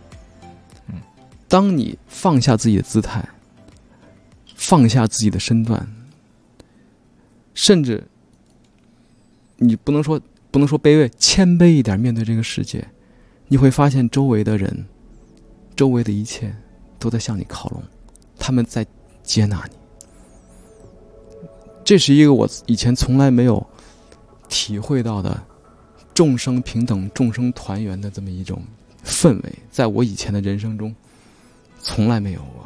当你放下自己的姿态，放下自己的身段，甚至你不能说不能说卑微，谦卑一点面对这个世界，你会发现周围的人，周围的一切都在向你靠拢，他们在接纳你。这是一个我以前从来没有体会到的众生平等、众生团圆的这么一种氛围，在我以前的人生中从来没有过。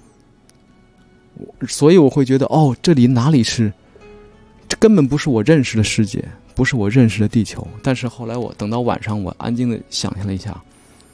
所以我会觉得，这里哪里是，这根本不是我认识的世界，不是我认识的地球。但是后来我等到晚上，我安静的想象了一下，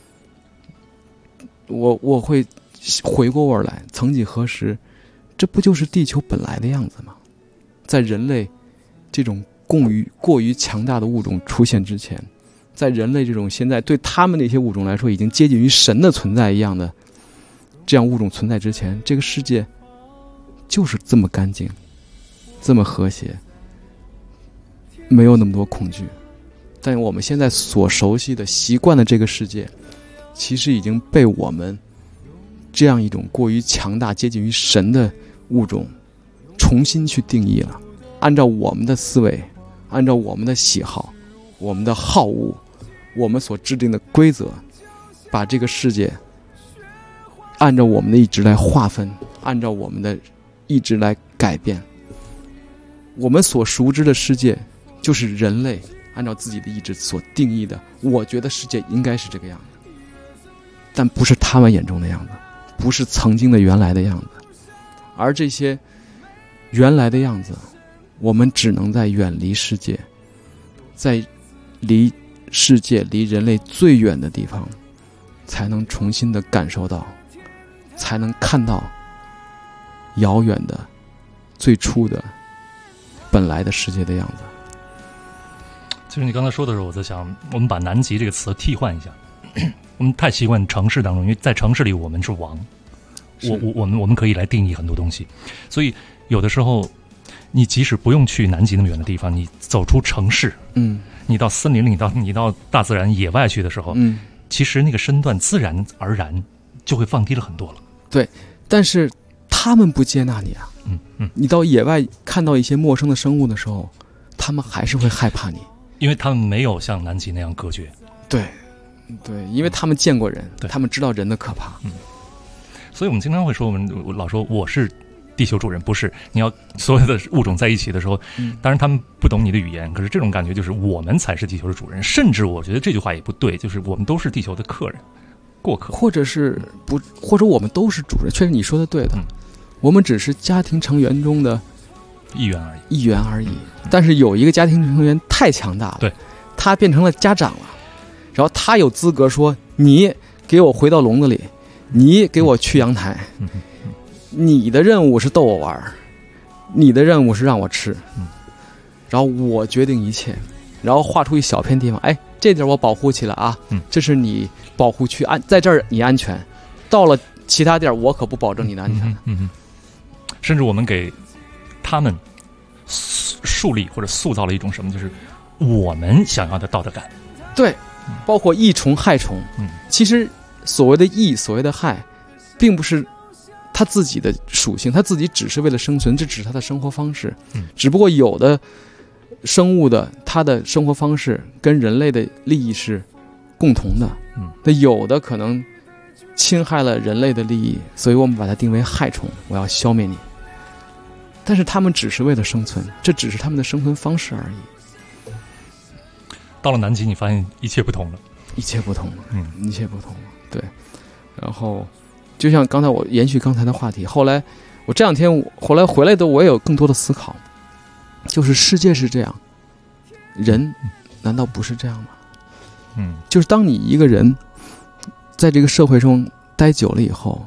我会回过味儿来，曾几何时，这不就是地球本来的样子吗？在人类这种过于强大的物种出现之前，在人类这种现在对他们那些物种来说已经接近于神的存在一样的这样物种存在之前，这个世界就是这么干净，这么和谐，没有那么多恐惧。但我们现在所熟悉的习惯的这个世界，其实已经被我们这样一种过于强大接近于神的物种重新去定义了，按照我们的思维，按照我们的喜好，我们的好恶，我们所制定的规则，把这个世界按照我们的意志来划分，按照我们的意志来改变。我们所熟知的世界就是人类按照自己的意志所定义的，我觉得世界应该是这个样子，但不是他们眼中的样子，不是曾经的原来的样子。而这些原来的样子，我们只能在远离世界，在离世界离人类最远的地方，才能重新的感受到，才能看到遥远的最初的本来的世界的样子。 其实你刚才说的时候，我在想，我们把南极这个词替换一下。我们太习惯城市当中，因为在城市里我们是王，我们可以来定义很多东西，所以有的时候你即使不用去南极那么远的地方，你走出城市，你到森林里，你到大自然野外去的时候，其实那个身段自然而然就会放低了很多了。 对，但是他们不接纳你啊。你到野外看到一些陌生的生物的时候，他们还是会害怕你， 因为他们没有像南极那样隔绝。 对，因为他们见过人，他们知道人的可怕。 所以我们经常会说，我老说我是地球主人，不是。你要所有的物种在一起的时候，当然他们不懂你的语言，可是这种感觉就是我们才是地球的主人。甚至我觉得这句话也不对，就是我们都是地球的客人、过客， 或者我们都是主人。确实你说的对的，我们只是家庭成员中的一员而已。 但是有一个家庭成员太强大了， 对， 他变成了家长了，然后他有资格说：“你给我回到笼子里，你给我去阳台。你的任务是逗我玩，你的任务是让我吃，然后我决定一切，然后画出一小片地方，这点我保护起来啊，这是你保护区，在这儿你安全，到了其他地儿我可不保证你的安全。 甚至我们给他们树立或者塑造了一种什么，就是我们想要的道德感。 对，包括益虫害虫，其实所谓的益，所谓的害，并不是他自己的属性，他自己只是为了生存，这只是他的生活方式。只不过有的生物的他的生活方式跟人类的利益是共同的，那有的可能侵害了人类的利益，所以我们把它定为害虫，我要消灭你。但是他们只是为了生存，这只是他们的生存方式而已。 到了南极，你发现一切不同了， 一切不同了，一切不同了。对，然后就像刚才我延续刚才的话题，后来我这两天后来回来的，我也有更多的思考，就是世界是这样，人难道不是这样吗？就是当你一个人在这个社会中待久了以后，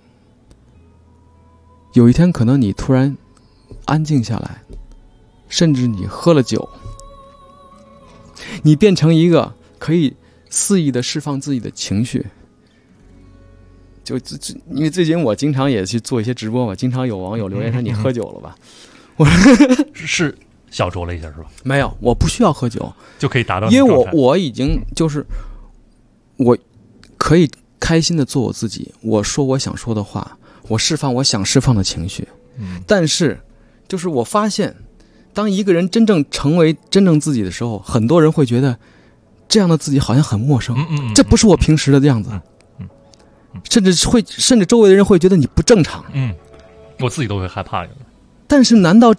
有一天可能你突然安静下来，甚至你喝了酒，你变成一个可以肆意的释放自己的情绪。因为最近我经常也去做一些直播嘛，经常有网友留言说你喝酒了吧？我是小酌了一下是吧？ 没有，我不需要喝酒就可以达到， 因为我已经就是我可以开心的做我自己，我说我想说的话，我释放我想释放的情绪。但是就是我发现当一个人真正成为真正自己的时候，很多人会觉得这样的自己好像很陌生，这不是我平时的样子，甚至周围的人会觉得你不正常， 我自己都会害怕。 但是难道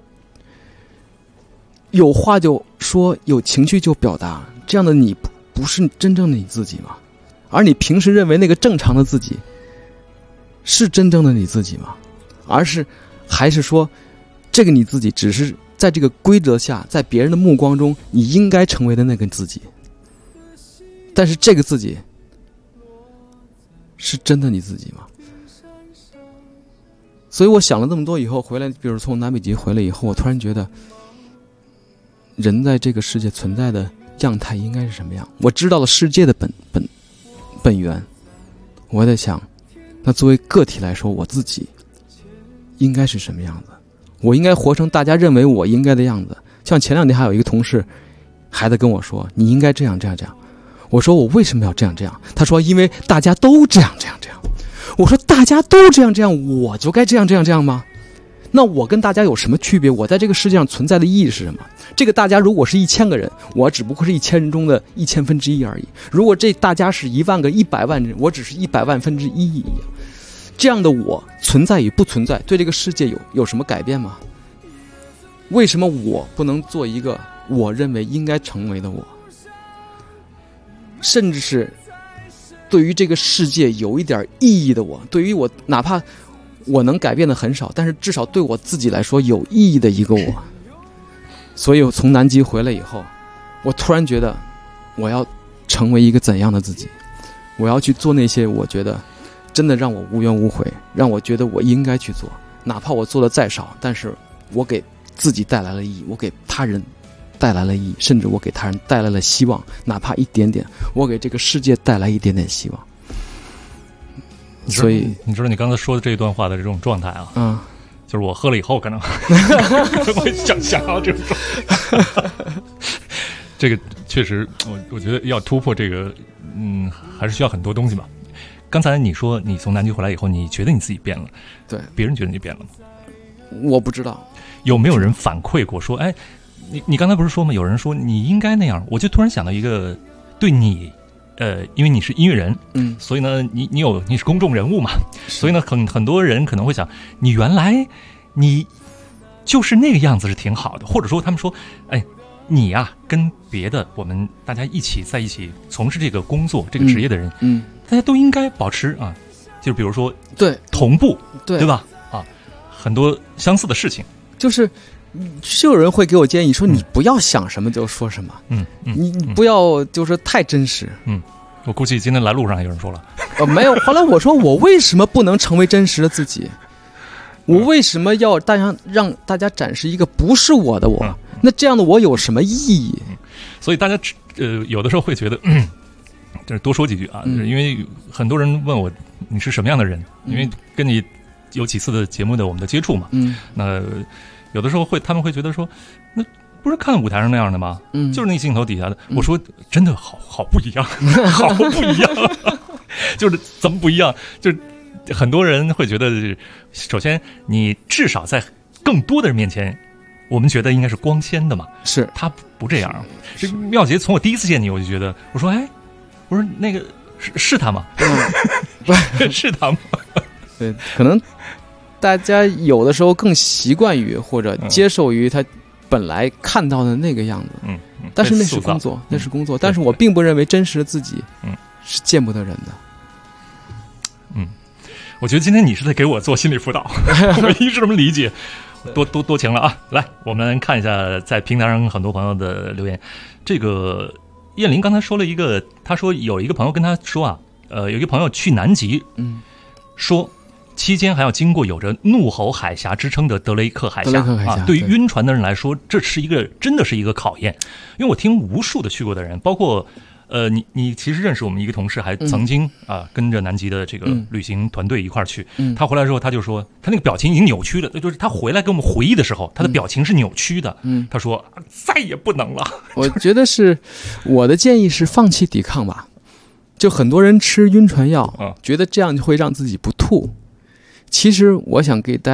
有话就说，有情绪就表达，这样的你不是真正的你自己吗？而你平时认为那个正常的自己是真正的你自己吗？还是说这个你自己只是在这个规则下，在别人的目光中你应该成为的那个自己，但是这个自己是真的你自己吗？所以我想了这么多以后回来，比如从南北极回来以后，我突然觉得人在这个世界存在的样态应该是什么样。我知道了世界的本源，我在想，那作为个体来说，我自己应该是什么样子？我应该活成大家认为我应该的样子。像前2天还有一个同事还在跟我说，你应该这样这样这样。我说我为什么要这样这样？他说因为大家都这样这样这样。我说大家都这样这样，我就该这样这样这样吗？那我跟大家有什么区别？我在这个世界上存在的意义是什么？这个大家如果是1000个人，我只不过是1000人中的1000分之一而已。如果这大家是1万个100万人，我只是100万分之一。这样的我存在与不存在，对这个世界有什么改变吗？为什么我不能做一个我认为应该成为的我？甚至是对于这个世界有一点意义的我，对于我哪怕我能改变的很少，但是至少对我自己来说有意义的一个我。所以我从南极回来以后，我突然觉得我要成为一个怎样的自己，我要去做那些我觉得真的让我无怨无悔，让我觉得我应该去做，哪怕我做的再少，但是我给自己带来了意义，我给他人带来了意义，甚至我给他人带来了希望，哪怕一点点，我给这个世界带来一点点希望。所以你知道你刚才说的这一段话的这种状态啊，就是我喝了以后可能会想要这种状态。这个确实我觉得要突破这个还是需要很多东西吧。刚才你说你从南极回来以后，你觉得你自己变了， 对， 别人觉得你变了吗？ 我不知道。 有没有人反馈过说，哎，你刚才不是说吗？有人说你应该那样，我就突然想到一个，对你，因为你是音乐人，所以呢，你是公众人物嘛，所以呢，很多人可能会想，你原来你就是那个样子是挺好的，或者说他们说，哎，你呀，跟别的我们大家在一起从事这个工作这个职业的人，大家都应该保持啊，就比如说对同步， 对吧？啊，很多相似的事情。 就是有人会给我建议说，你不要想什么就说什么，你不要就是太真实。 我估计今天来路上有人说了， 没有。后来我说，我为什么不能成为真实的自己？我为什么要让大家展示一个不是我的我？那这样的我有什么意义？ 所以大家有的时候会觉得，就是多说几句啊，因为很多人问我你是什么样的人，因为跟你有几次的节目的我们的接触嘛，那有的时候他们会觉得说，那不是看舞台上那样的吗？就是那镜头底下的。我说真的好不一样，好不一样，就是怎么不一样？就是很多人会觉得，首先你至少在更多的人面前，我们觉得应该是光鲜的嘛， 是他不这样。这妙杰从我第一次见你，我就觉得，我说我说那个是他吗？是他吗？ 对，可能大家有的时候更习惯于或者接受于他本来看到的那个样子，但是那是工作，那是工作。但是我并不认为真实的自己，是见不得人的。 我觉得今天你是在给我做心理辅导，我一直这么理解，多情了啊！来，我们看一下在平台上很多朋友的留言。这个燕玲刚才说了一个，他说有一个朋友跟他说啊，有一个朋友去南极，说期间还要经过有着怒吼海峡之称的德雷克海峡啊。对于晕船的人来说，这是真的是一个考验。因为我听无数的去过的人，包括你其实认识我们一个同事，还曾经跟着南极的这个旅行团队一块儿去。他回来之后，他就说他那个表情已经扭曲了，就是他回来跟我们回忆的时候，他的表情是扭曲的。他说再也不能了。 我觉得是我的建议是放弃抵抗吧。就很多人吃晕船药，觉得这样就会让自己不吐。其实我想给大家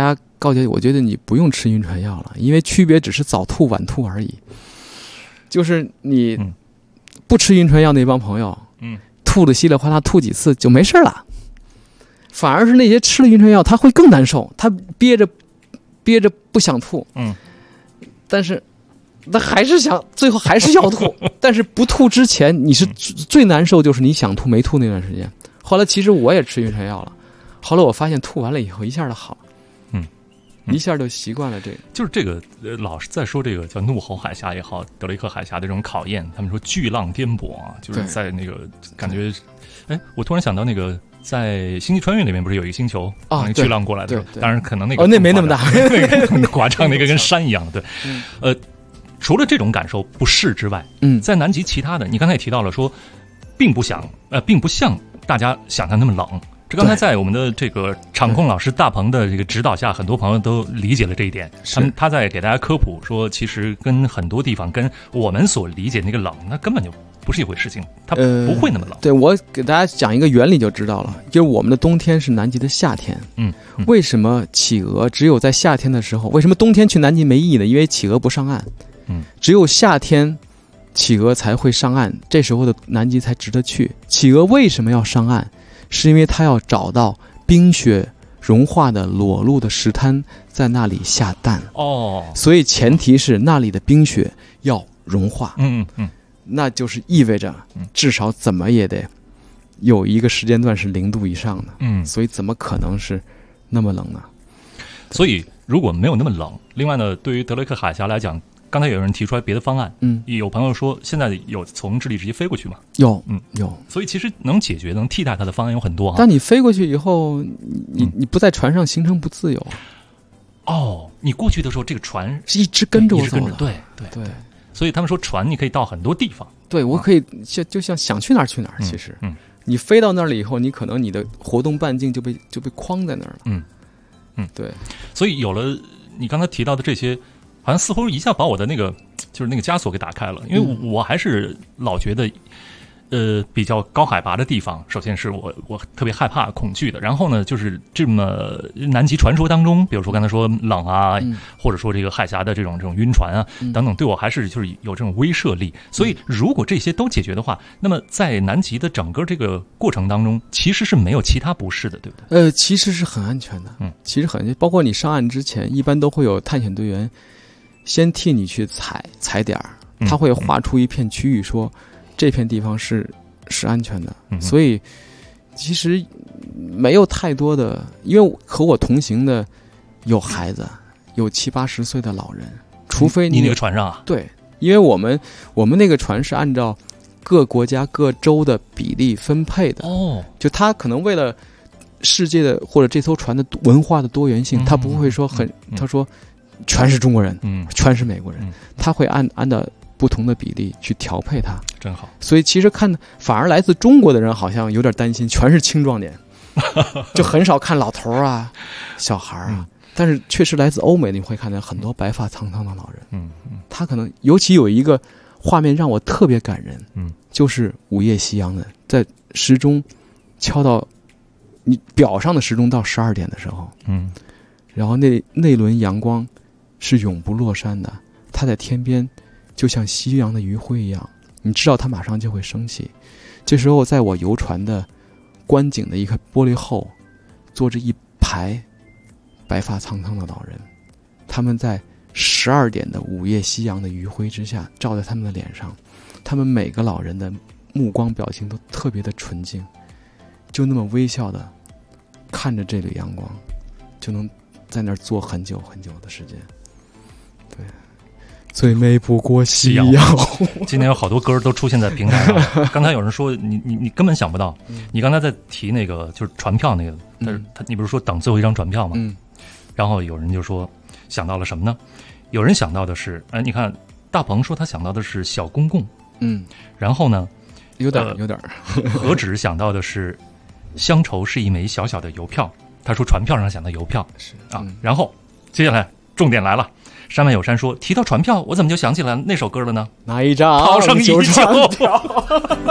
告诫，我觉得你不用吃晕船药了，因为区别只是早吐晚吐而已。就是你不吃晕船药那帮朋友，吐的稀里哗啦吐几次就没事了，反而是那些吃了晕船药他会更难受，他憋着不想吐，但是他还是想，最后还是要吐。但是不吐之前，你是最难受，就是你想吐没吐那段时间。后来其实我也吃晕船药了，后来我发现吐完了以后一下就好，一下就习惯了这个。 就是这个老是在说这个叫怒吼海峡也好，德雷克海峡的这种考验，他们说巨浪颠簸啊，就是在那个感觉，哎，我突然想到那个。在星际穿越里面不是有一个星球那个巨浪过来的，当然可能那个那没那么大， 那个很夸张，那个跟山一样的。对，除了这种感受不适之外，在南极其他的，你刚才也提到了说，并不像大家想象那么冷。这刚才在我们的这个场控老师大鹏的这个指导下，很多朋友都理解了这一点。他在给大家科普说，其实跟很多地方跟我们所理解那个冷，那根本就不是一回事情，它不会那么冷。 对，我给大家讲一个原理就知道了，就是我们的冬天是南极的夏天。为什么企鹅只有在夏天的时候？为什么冬天去南极没意义呢？因为企鹅不上岸。只有夏天企鹅才会上岸，这时候的南极才值得去。企鹅为什么要上岸？是因为它要找到冰雪融化的裸露的石滩，在那里下蛋。所以前提是那里的冰雪要融化。那就是意味着至少怎么也得有一个时间段是0度以上的。所以怎么可能是那么冷呢？ 所以如果没有那么冷，另外呢，对于德雷克海峡来讲，刚才有人提出来别的方案，有朋友说现在有从智利直接飞过去吗？ 有， 所以其实能解决、能替代它的方案有很多啊。 但你飞过去以后，你不在船上，行程不自由。 你过去的时候，这个船是一直跟着我走的。 对。所以他们说船你可以到很多地方。对， 我可以就像想去哪儿去哪儿。其实，你飞到那儿了以后，你可能你的活动半径就被框在那儿了。对。所以有了你刚才提到的这些。好像似乎一下把我的那个就是那个枷锁给打开了，因为我还是老觉得，比较高海拔的地方，首先是我特别害怕、恐惧的。然后呢，就是这么南极传说当中，比如说刚才说冷啊，或者说这个海峡的这种晕船啊等等，对我还是就是有这种威慑力。所以如果这些都解决的话，那么在南极的整个这个过程当中，其实是没有其他不适的，对不对？ 其实是很安全的。其实很安全，包括你上岸之前，一般都会有探险队员。先替你去踩点儿，他会画出一片区域，说这片地方是安全的。所以其实没有太多的，因为和我同行的有孩子，有70、80岁的老人，除非你那个船上啊， 对，因为我们那个船是按照各国家各州的比例分配的。就他可能为了世界的或者这艘船的文化的多元性，他不会说他说。全是中国人，全是美国人，他会按照不同的比例去调配它， 真好。 所以其实反而来自中国的人好像有点担心，全是青壮年，就很少看老头啊、小孩啊。但是确实来自欧美，你会看见很多白发苍苍的老人。他可能尤其有一个画面让我特别感人，就是午夜夕阳的，在时钟敲到你表上的时钟到12点的时候，然后那轮阳光。是永不落山的，它在天边就像夕阳的余晖一样，你知道它马上就会升起。这时候在我游船的观景的一个玻璃后，坐着一排白发苍苍的老人，他们在12点的午夜夕阳的余晖之下照在他们的脸上，他们每个老人的目光表情都特别的纯净，就那么微笑的看着这缕阳光，就能在那儿坐很久很久的时间。对，最美不过夕阳。 今天有好多歌都出现在平台上。刚才有人说你根本想不到，你刚才在提那个就是船票那个，你不是说等最后一张船票吗？然后有人就说想到了什么呢？有人想到的是，你看大鹏说他想到的是小公共，然后呢， 有点， 何止想到的是乡愁是一枚小小的邮票，他说船票上想到邮票是啊，然后接下来重点来了。山外有山说，提到船票，我怎么就想起来那首歌了呢？ 哪一张？ 抛上一旧票，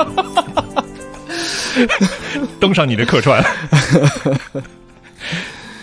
登上你的客船。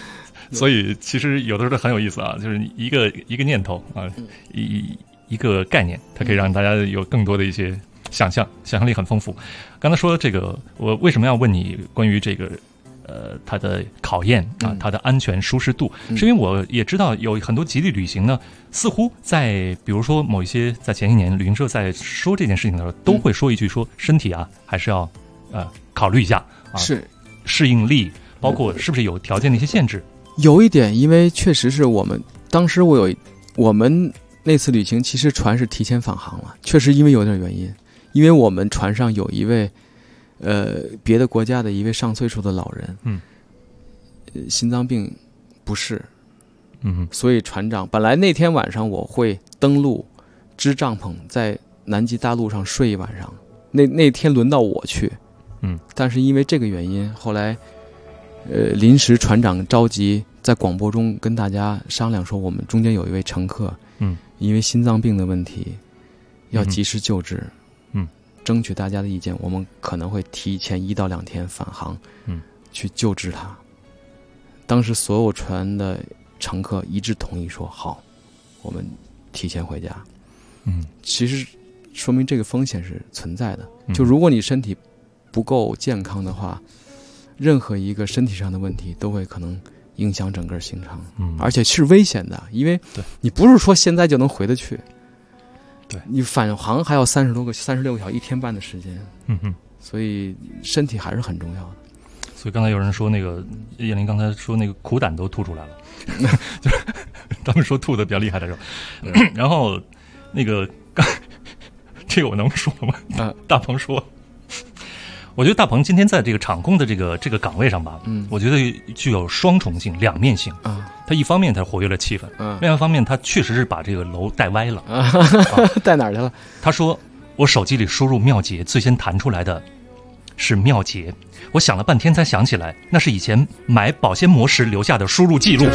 所以其实有的时候很有意思啊，就是一个念头啊，一个概念，它可以让大家有更多的一些想象力很丰富。刚才说这个，我为什么要问你关于这个它的考验啊，它的安全舒适度，是因为我也知道有很多极地旅行呢，似乎在比如说某一些在前些年旅行社在说这件事情的时候，都会说一句说身体啊还是要考虑一下啊， 是适应力，包括是不是有条件的一些限制。 有一点，因为确实是我们当时我们那次旅行，其实船是提前返航了，确实因为有点原因，因为我们船上有一位别的国家的一位上岁数的老人，心脏病不适，所以船长本来那天晚上我会登陆支帐篷在南极大陆上睡一晚上，那天轮到我去，但是因为这个原因，后来临时船长着急在广播中跟大家商量说，我们中间有一位乘客，因为心脏病的问题要及时救治，争取大家的意见，我们可能会提前1到2天返航，去救治他。当时所有船的乘客一致同意说好，我们提前回家。其实说明这个风险是存在的，就如果你身体不够健康的话，任何一个身体上的问题都会可能影响整个行程，而且是危险的，因为你不是说现在就能回得去，对，你返航还要36个小时1天半的时间，所以身体还是很重要的。 所以刚才有人说那个叶林刚才说那个苦胆都吐出来了，就是他们说吐的比较厉害的时候，然后那个这个我能说吗？大鹏说。我觉得大鹏今天在这个场控的这个岗位上吧，我觉得具有双重性、两面性。他一方面他活跃了气氛，另外一方面他确实是把这个楼带歪了。 带哪儿去了？ 他说：“我手机里输入妙洁，最先弹出来的是妙洁。我想了半天才想起来，那是以前买保鲜膜时留下的输入记录。”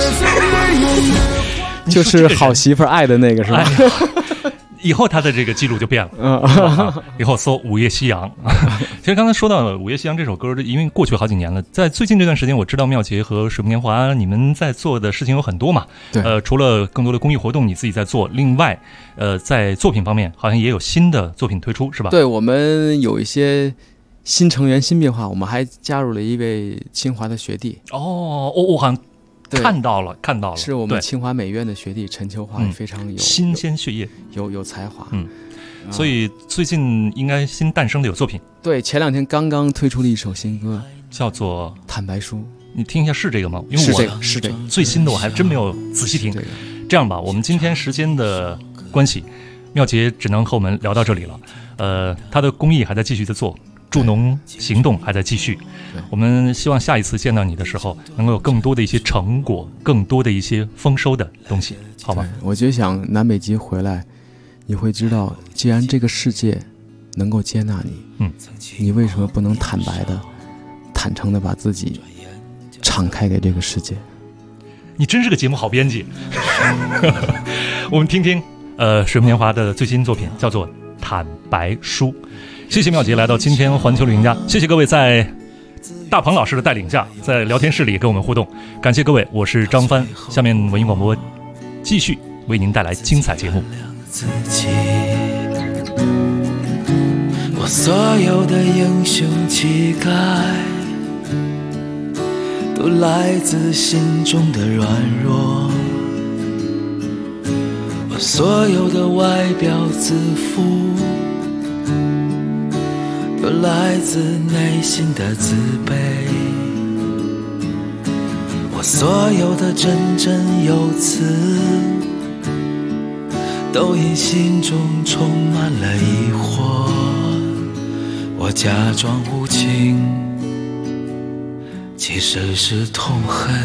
就是好媳妇爱的那个是吧？ 以后他的这个记录就变了，以后搜《午夜夕阳》。其实刚才说到《午夜夕阳》这首歌，因为过去好几年了，在最近这段时间，我知道妙洁和水木年华你们在做的事情有很多嘛。 对， 除了更多的公益活动你自己在做，另外，在作品方面好像也有新的作品推出，是吧？ 对，我们有一些新成员、新变化，我们还加入了一位清华的学弟。 我好像看到了， 是我们清华美院的学弟陈秋华，非常有新鲜血液， 有才华。 所以最近应该新诞生的有作品。 对，前2天刚刚推出了一首新歌， 叫做 《坦白书》。 你听一下，是这个吗？因为是这个最新的我还真没有仔细听。这样吧，我们今天时间的关系，妙洁只能和我们聊到这里了。他的公益还在继续的做。助农行动还在继续，我们希望下一次见到你的时候，能够有更多的一些成果，更多的一些丰收的东西，好吧？ 我就想南北极回来，你会知道，既然这个世界能够接纳你，你为什么不能坦白的、坦诚的把自己敞开给这个世界？ 你真是个节目好编辑。我们听听水木年华的最新作品，叫做《坦白书》。谢谢妙洁来到今天环球旅行家，谢谢各位在大鹏老师的带领下，在聊天室里跟我们互动，感谢各位，我是张帆，下面文艺广播继续为您带来精彩节目。 我所有的英雄气概，都来自心中的软弱，我所有的外表自负，都来自内心的自卑，我所有的振振有词，都因心中充满了疑惑，我假装无情，其实是痛恨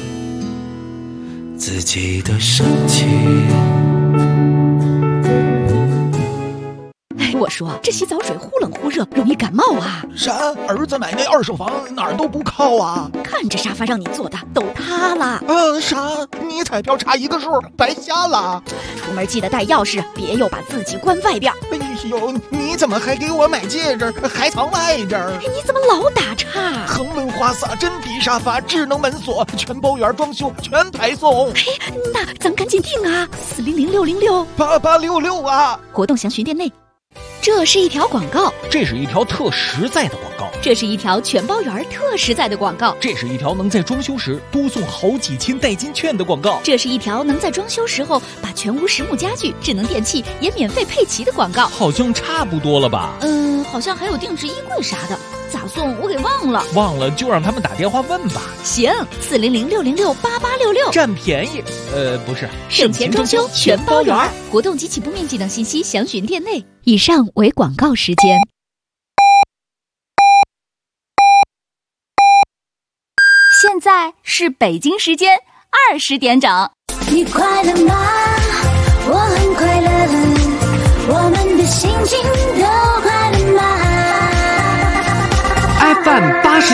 自己的深情。 我说这洗澡水忽冷忽热，容易感冒啊。 啥？儿子买那二手房哪儿都不靠啊？ 看这沙发让你坐的都塌了。 啥？你彩票差一个数，白瞎了。 出门记得带钥匙，别又把自己关外边。 哎呦，你怎么还给我买戒指，还藏外边？ 你怎么老打岔？ 恒温花洒、真皮沙发、智能门锁，全包圆装修，全台送。 那咱赶紧订啊！400-666-8866 啊！ 活动详询店内。这是一条广告， 这是一条特实在的广告， 这是一条全包圆特实在的广告， 这是一条能在装修时多送好几千代金券的广告， 这是一条能在装修时候把全屋实木家具、智能电器也免费配齐的广告。 好像差不多了吧？ 好像还有定制衣柜啥的，咋送我给忘了。 忘了就让他们打电话问吧。 行，400-666-8866， 占便宜。不是， 省钱装修全包圆。活动及起步面积等信息详询店内。以上为广告时间。 现在是北京时间20点整。 你快乐吗？我很快乐，我们的心情都快乐吗 ？FM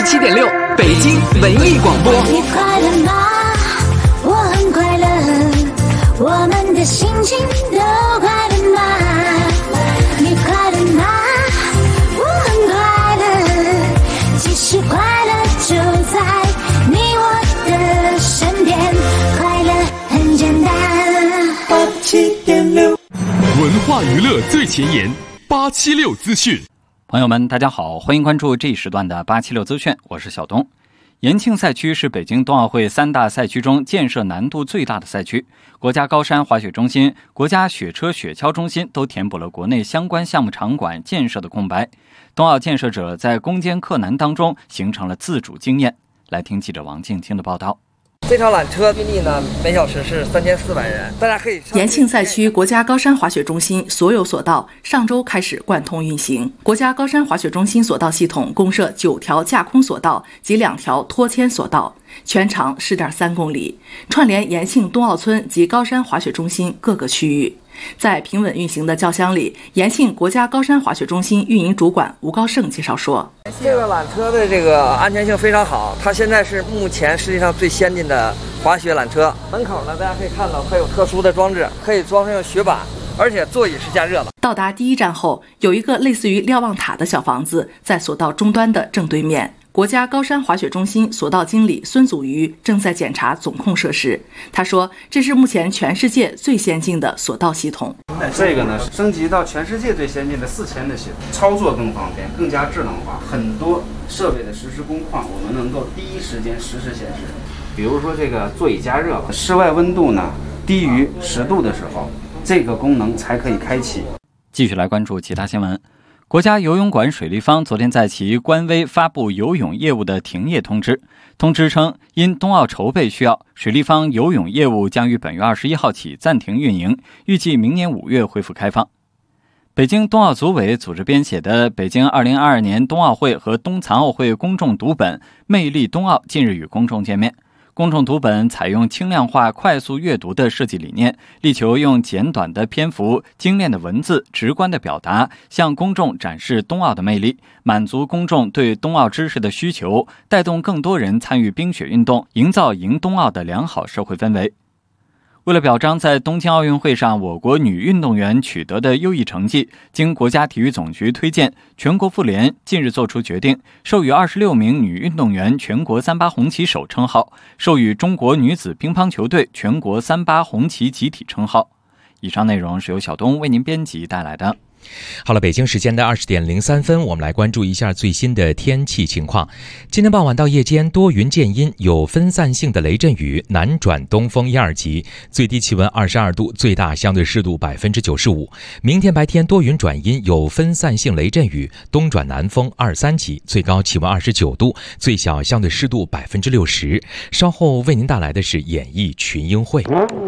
87.6，北京文艺广播。 你快乐吗？我很快乐，我们的心情都快乐吗？你快乐吗？我很快乐，其实快乐就在你我的身边，快乐很简单。87.6， 文化娱乐最前沿，876资讯。 朋友们，大家好，欢迎关注这一时段的876资讯，我是小东。延庆赛区是北京冬奥会3大赛区中建设难度最大的赛区，国家高山滑雪中心、国家雪车雪橇中心都填补了国内相关项目场馆建设的空白。冬奥建设者在攻坚克难当中形成了自主经验。来听记者王静清的报道。 这场缆车运力呢，每小时是3400人。大家可以。 延庆赛区国家高山滑雪中心所有索道上周开始贯通运行。国家高山滑雪中心索道系统共设9条架空索道及2条拖牵索道，全长10.3公里，串联延庆冬奥村及高山滑雪中心各个区域。在平稳运行的轿厢里，延庆国家高山滑雪中心运营主管吴高胜介绍说， 这个缆车的这个安全性非常好，它现在是目前世界上最先进的滑雪缆车。门口呢，大家可以看到它有特殊的装置，可以装上雪板，而且座椅是加热的。 到达第一站后，有一个类似于瞭望塔的小房子在索道终端的正对面。国家高山滑雪中心索道经理孙祖瑜正在检查总控设施。他说，这是目前全世界最先进的索道系统。 这个呢，升级到全世界最先进的4000的系统，操作更方便，更加智能化。很多设备的实时工况，我们能够第一时间实时显示。比如说这个座椅加热，室外温度呢低于10度的时候，这个功能才可以开启。 继续来关注其他新闻。国家游泳馆水立方昨天在其官微发布游泳业务的停业通知。通知称，因冬奥筹备需要，水立方游泳业务将于本月21号起暂停运营，预计明年5月恢复开放。北京冬奥组委组织编写的《北京2022年冬奥会和冬残奥会公众读本·魅力冬奥》近日与公众见面。公众读本采用轻量化、快速阅读的设计理念，力求用简短的篇幅、精炼的文字、直观的表达，向公众展示冬奥的魅力，满足公众对冬奥知识的需求，带动更多人参与冰雪运动，营造迎冬奥的良好社会氛围。为了表彰在东京奥运会上我国女运动员取得的优异成绩，经国家体育总局推荐，全国妇联近日作出决定，授予26名女运动员全国38红旗手称号，授予中国女子乒乓球队全国38红旗集体称号。以上内容是由小东为您编辑带来的。 好了，北京时间的20点03分，我们来关注一下最新的天气情况。今天傍晚到夜间多云见阴，有分散性的雷阵雨，南转东风1、2级，最低气温22度，最大相对湿度95%。明天白天多云转阴，有分散性雷阵雨，东转南风2、3级，最高气温29度，最小相对湿度60%。稍后为您带来的是演艺群英会。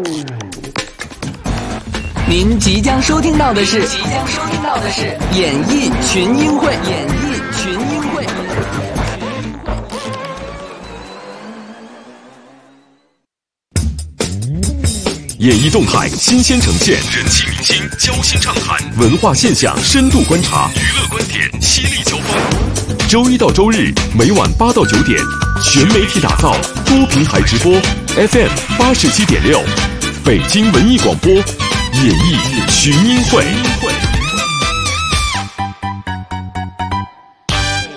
您即将收听到的是演艺群英会。 演艺动态新鲜呈现，人气明星交心畅谈，文化现象深度观察，娱乐观点犀利交锋。周一到周日每晚8到9点，全媒体打造，多平台直播 ，FM 87.6，北京文艺广播，演艺群英会。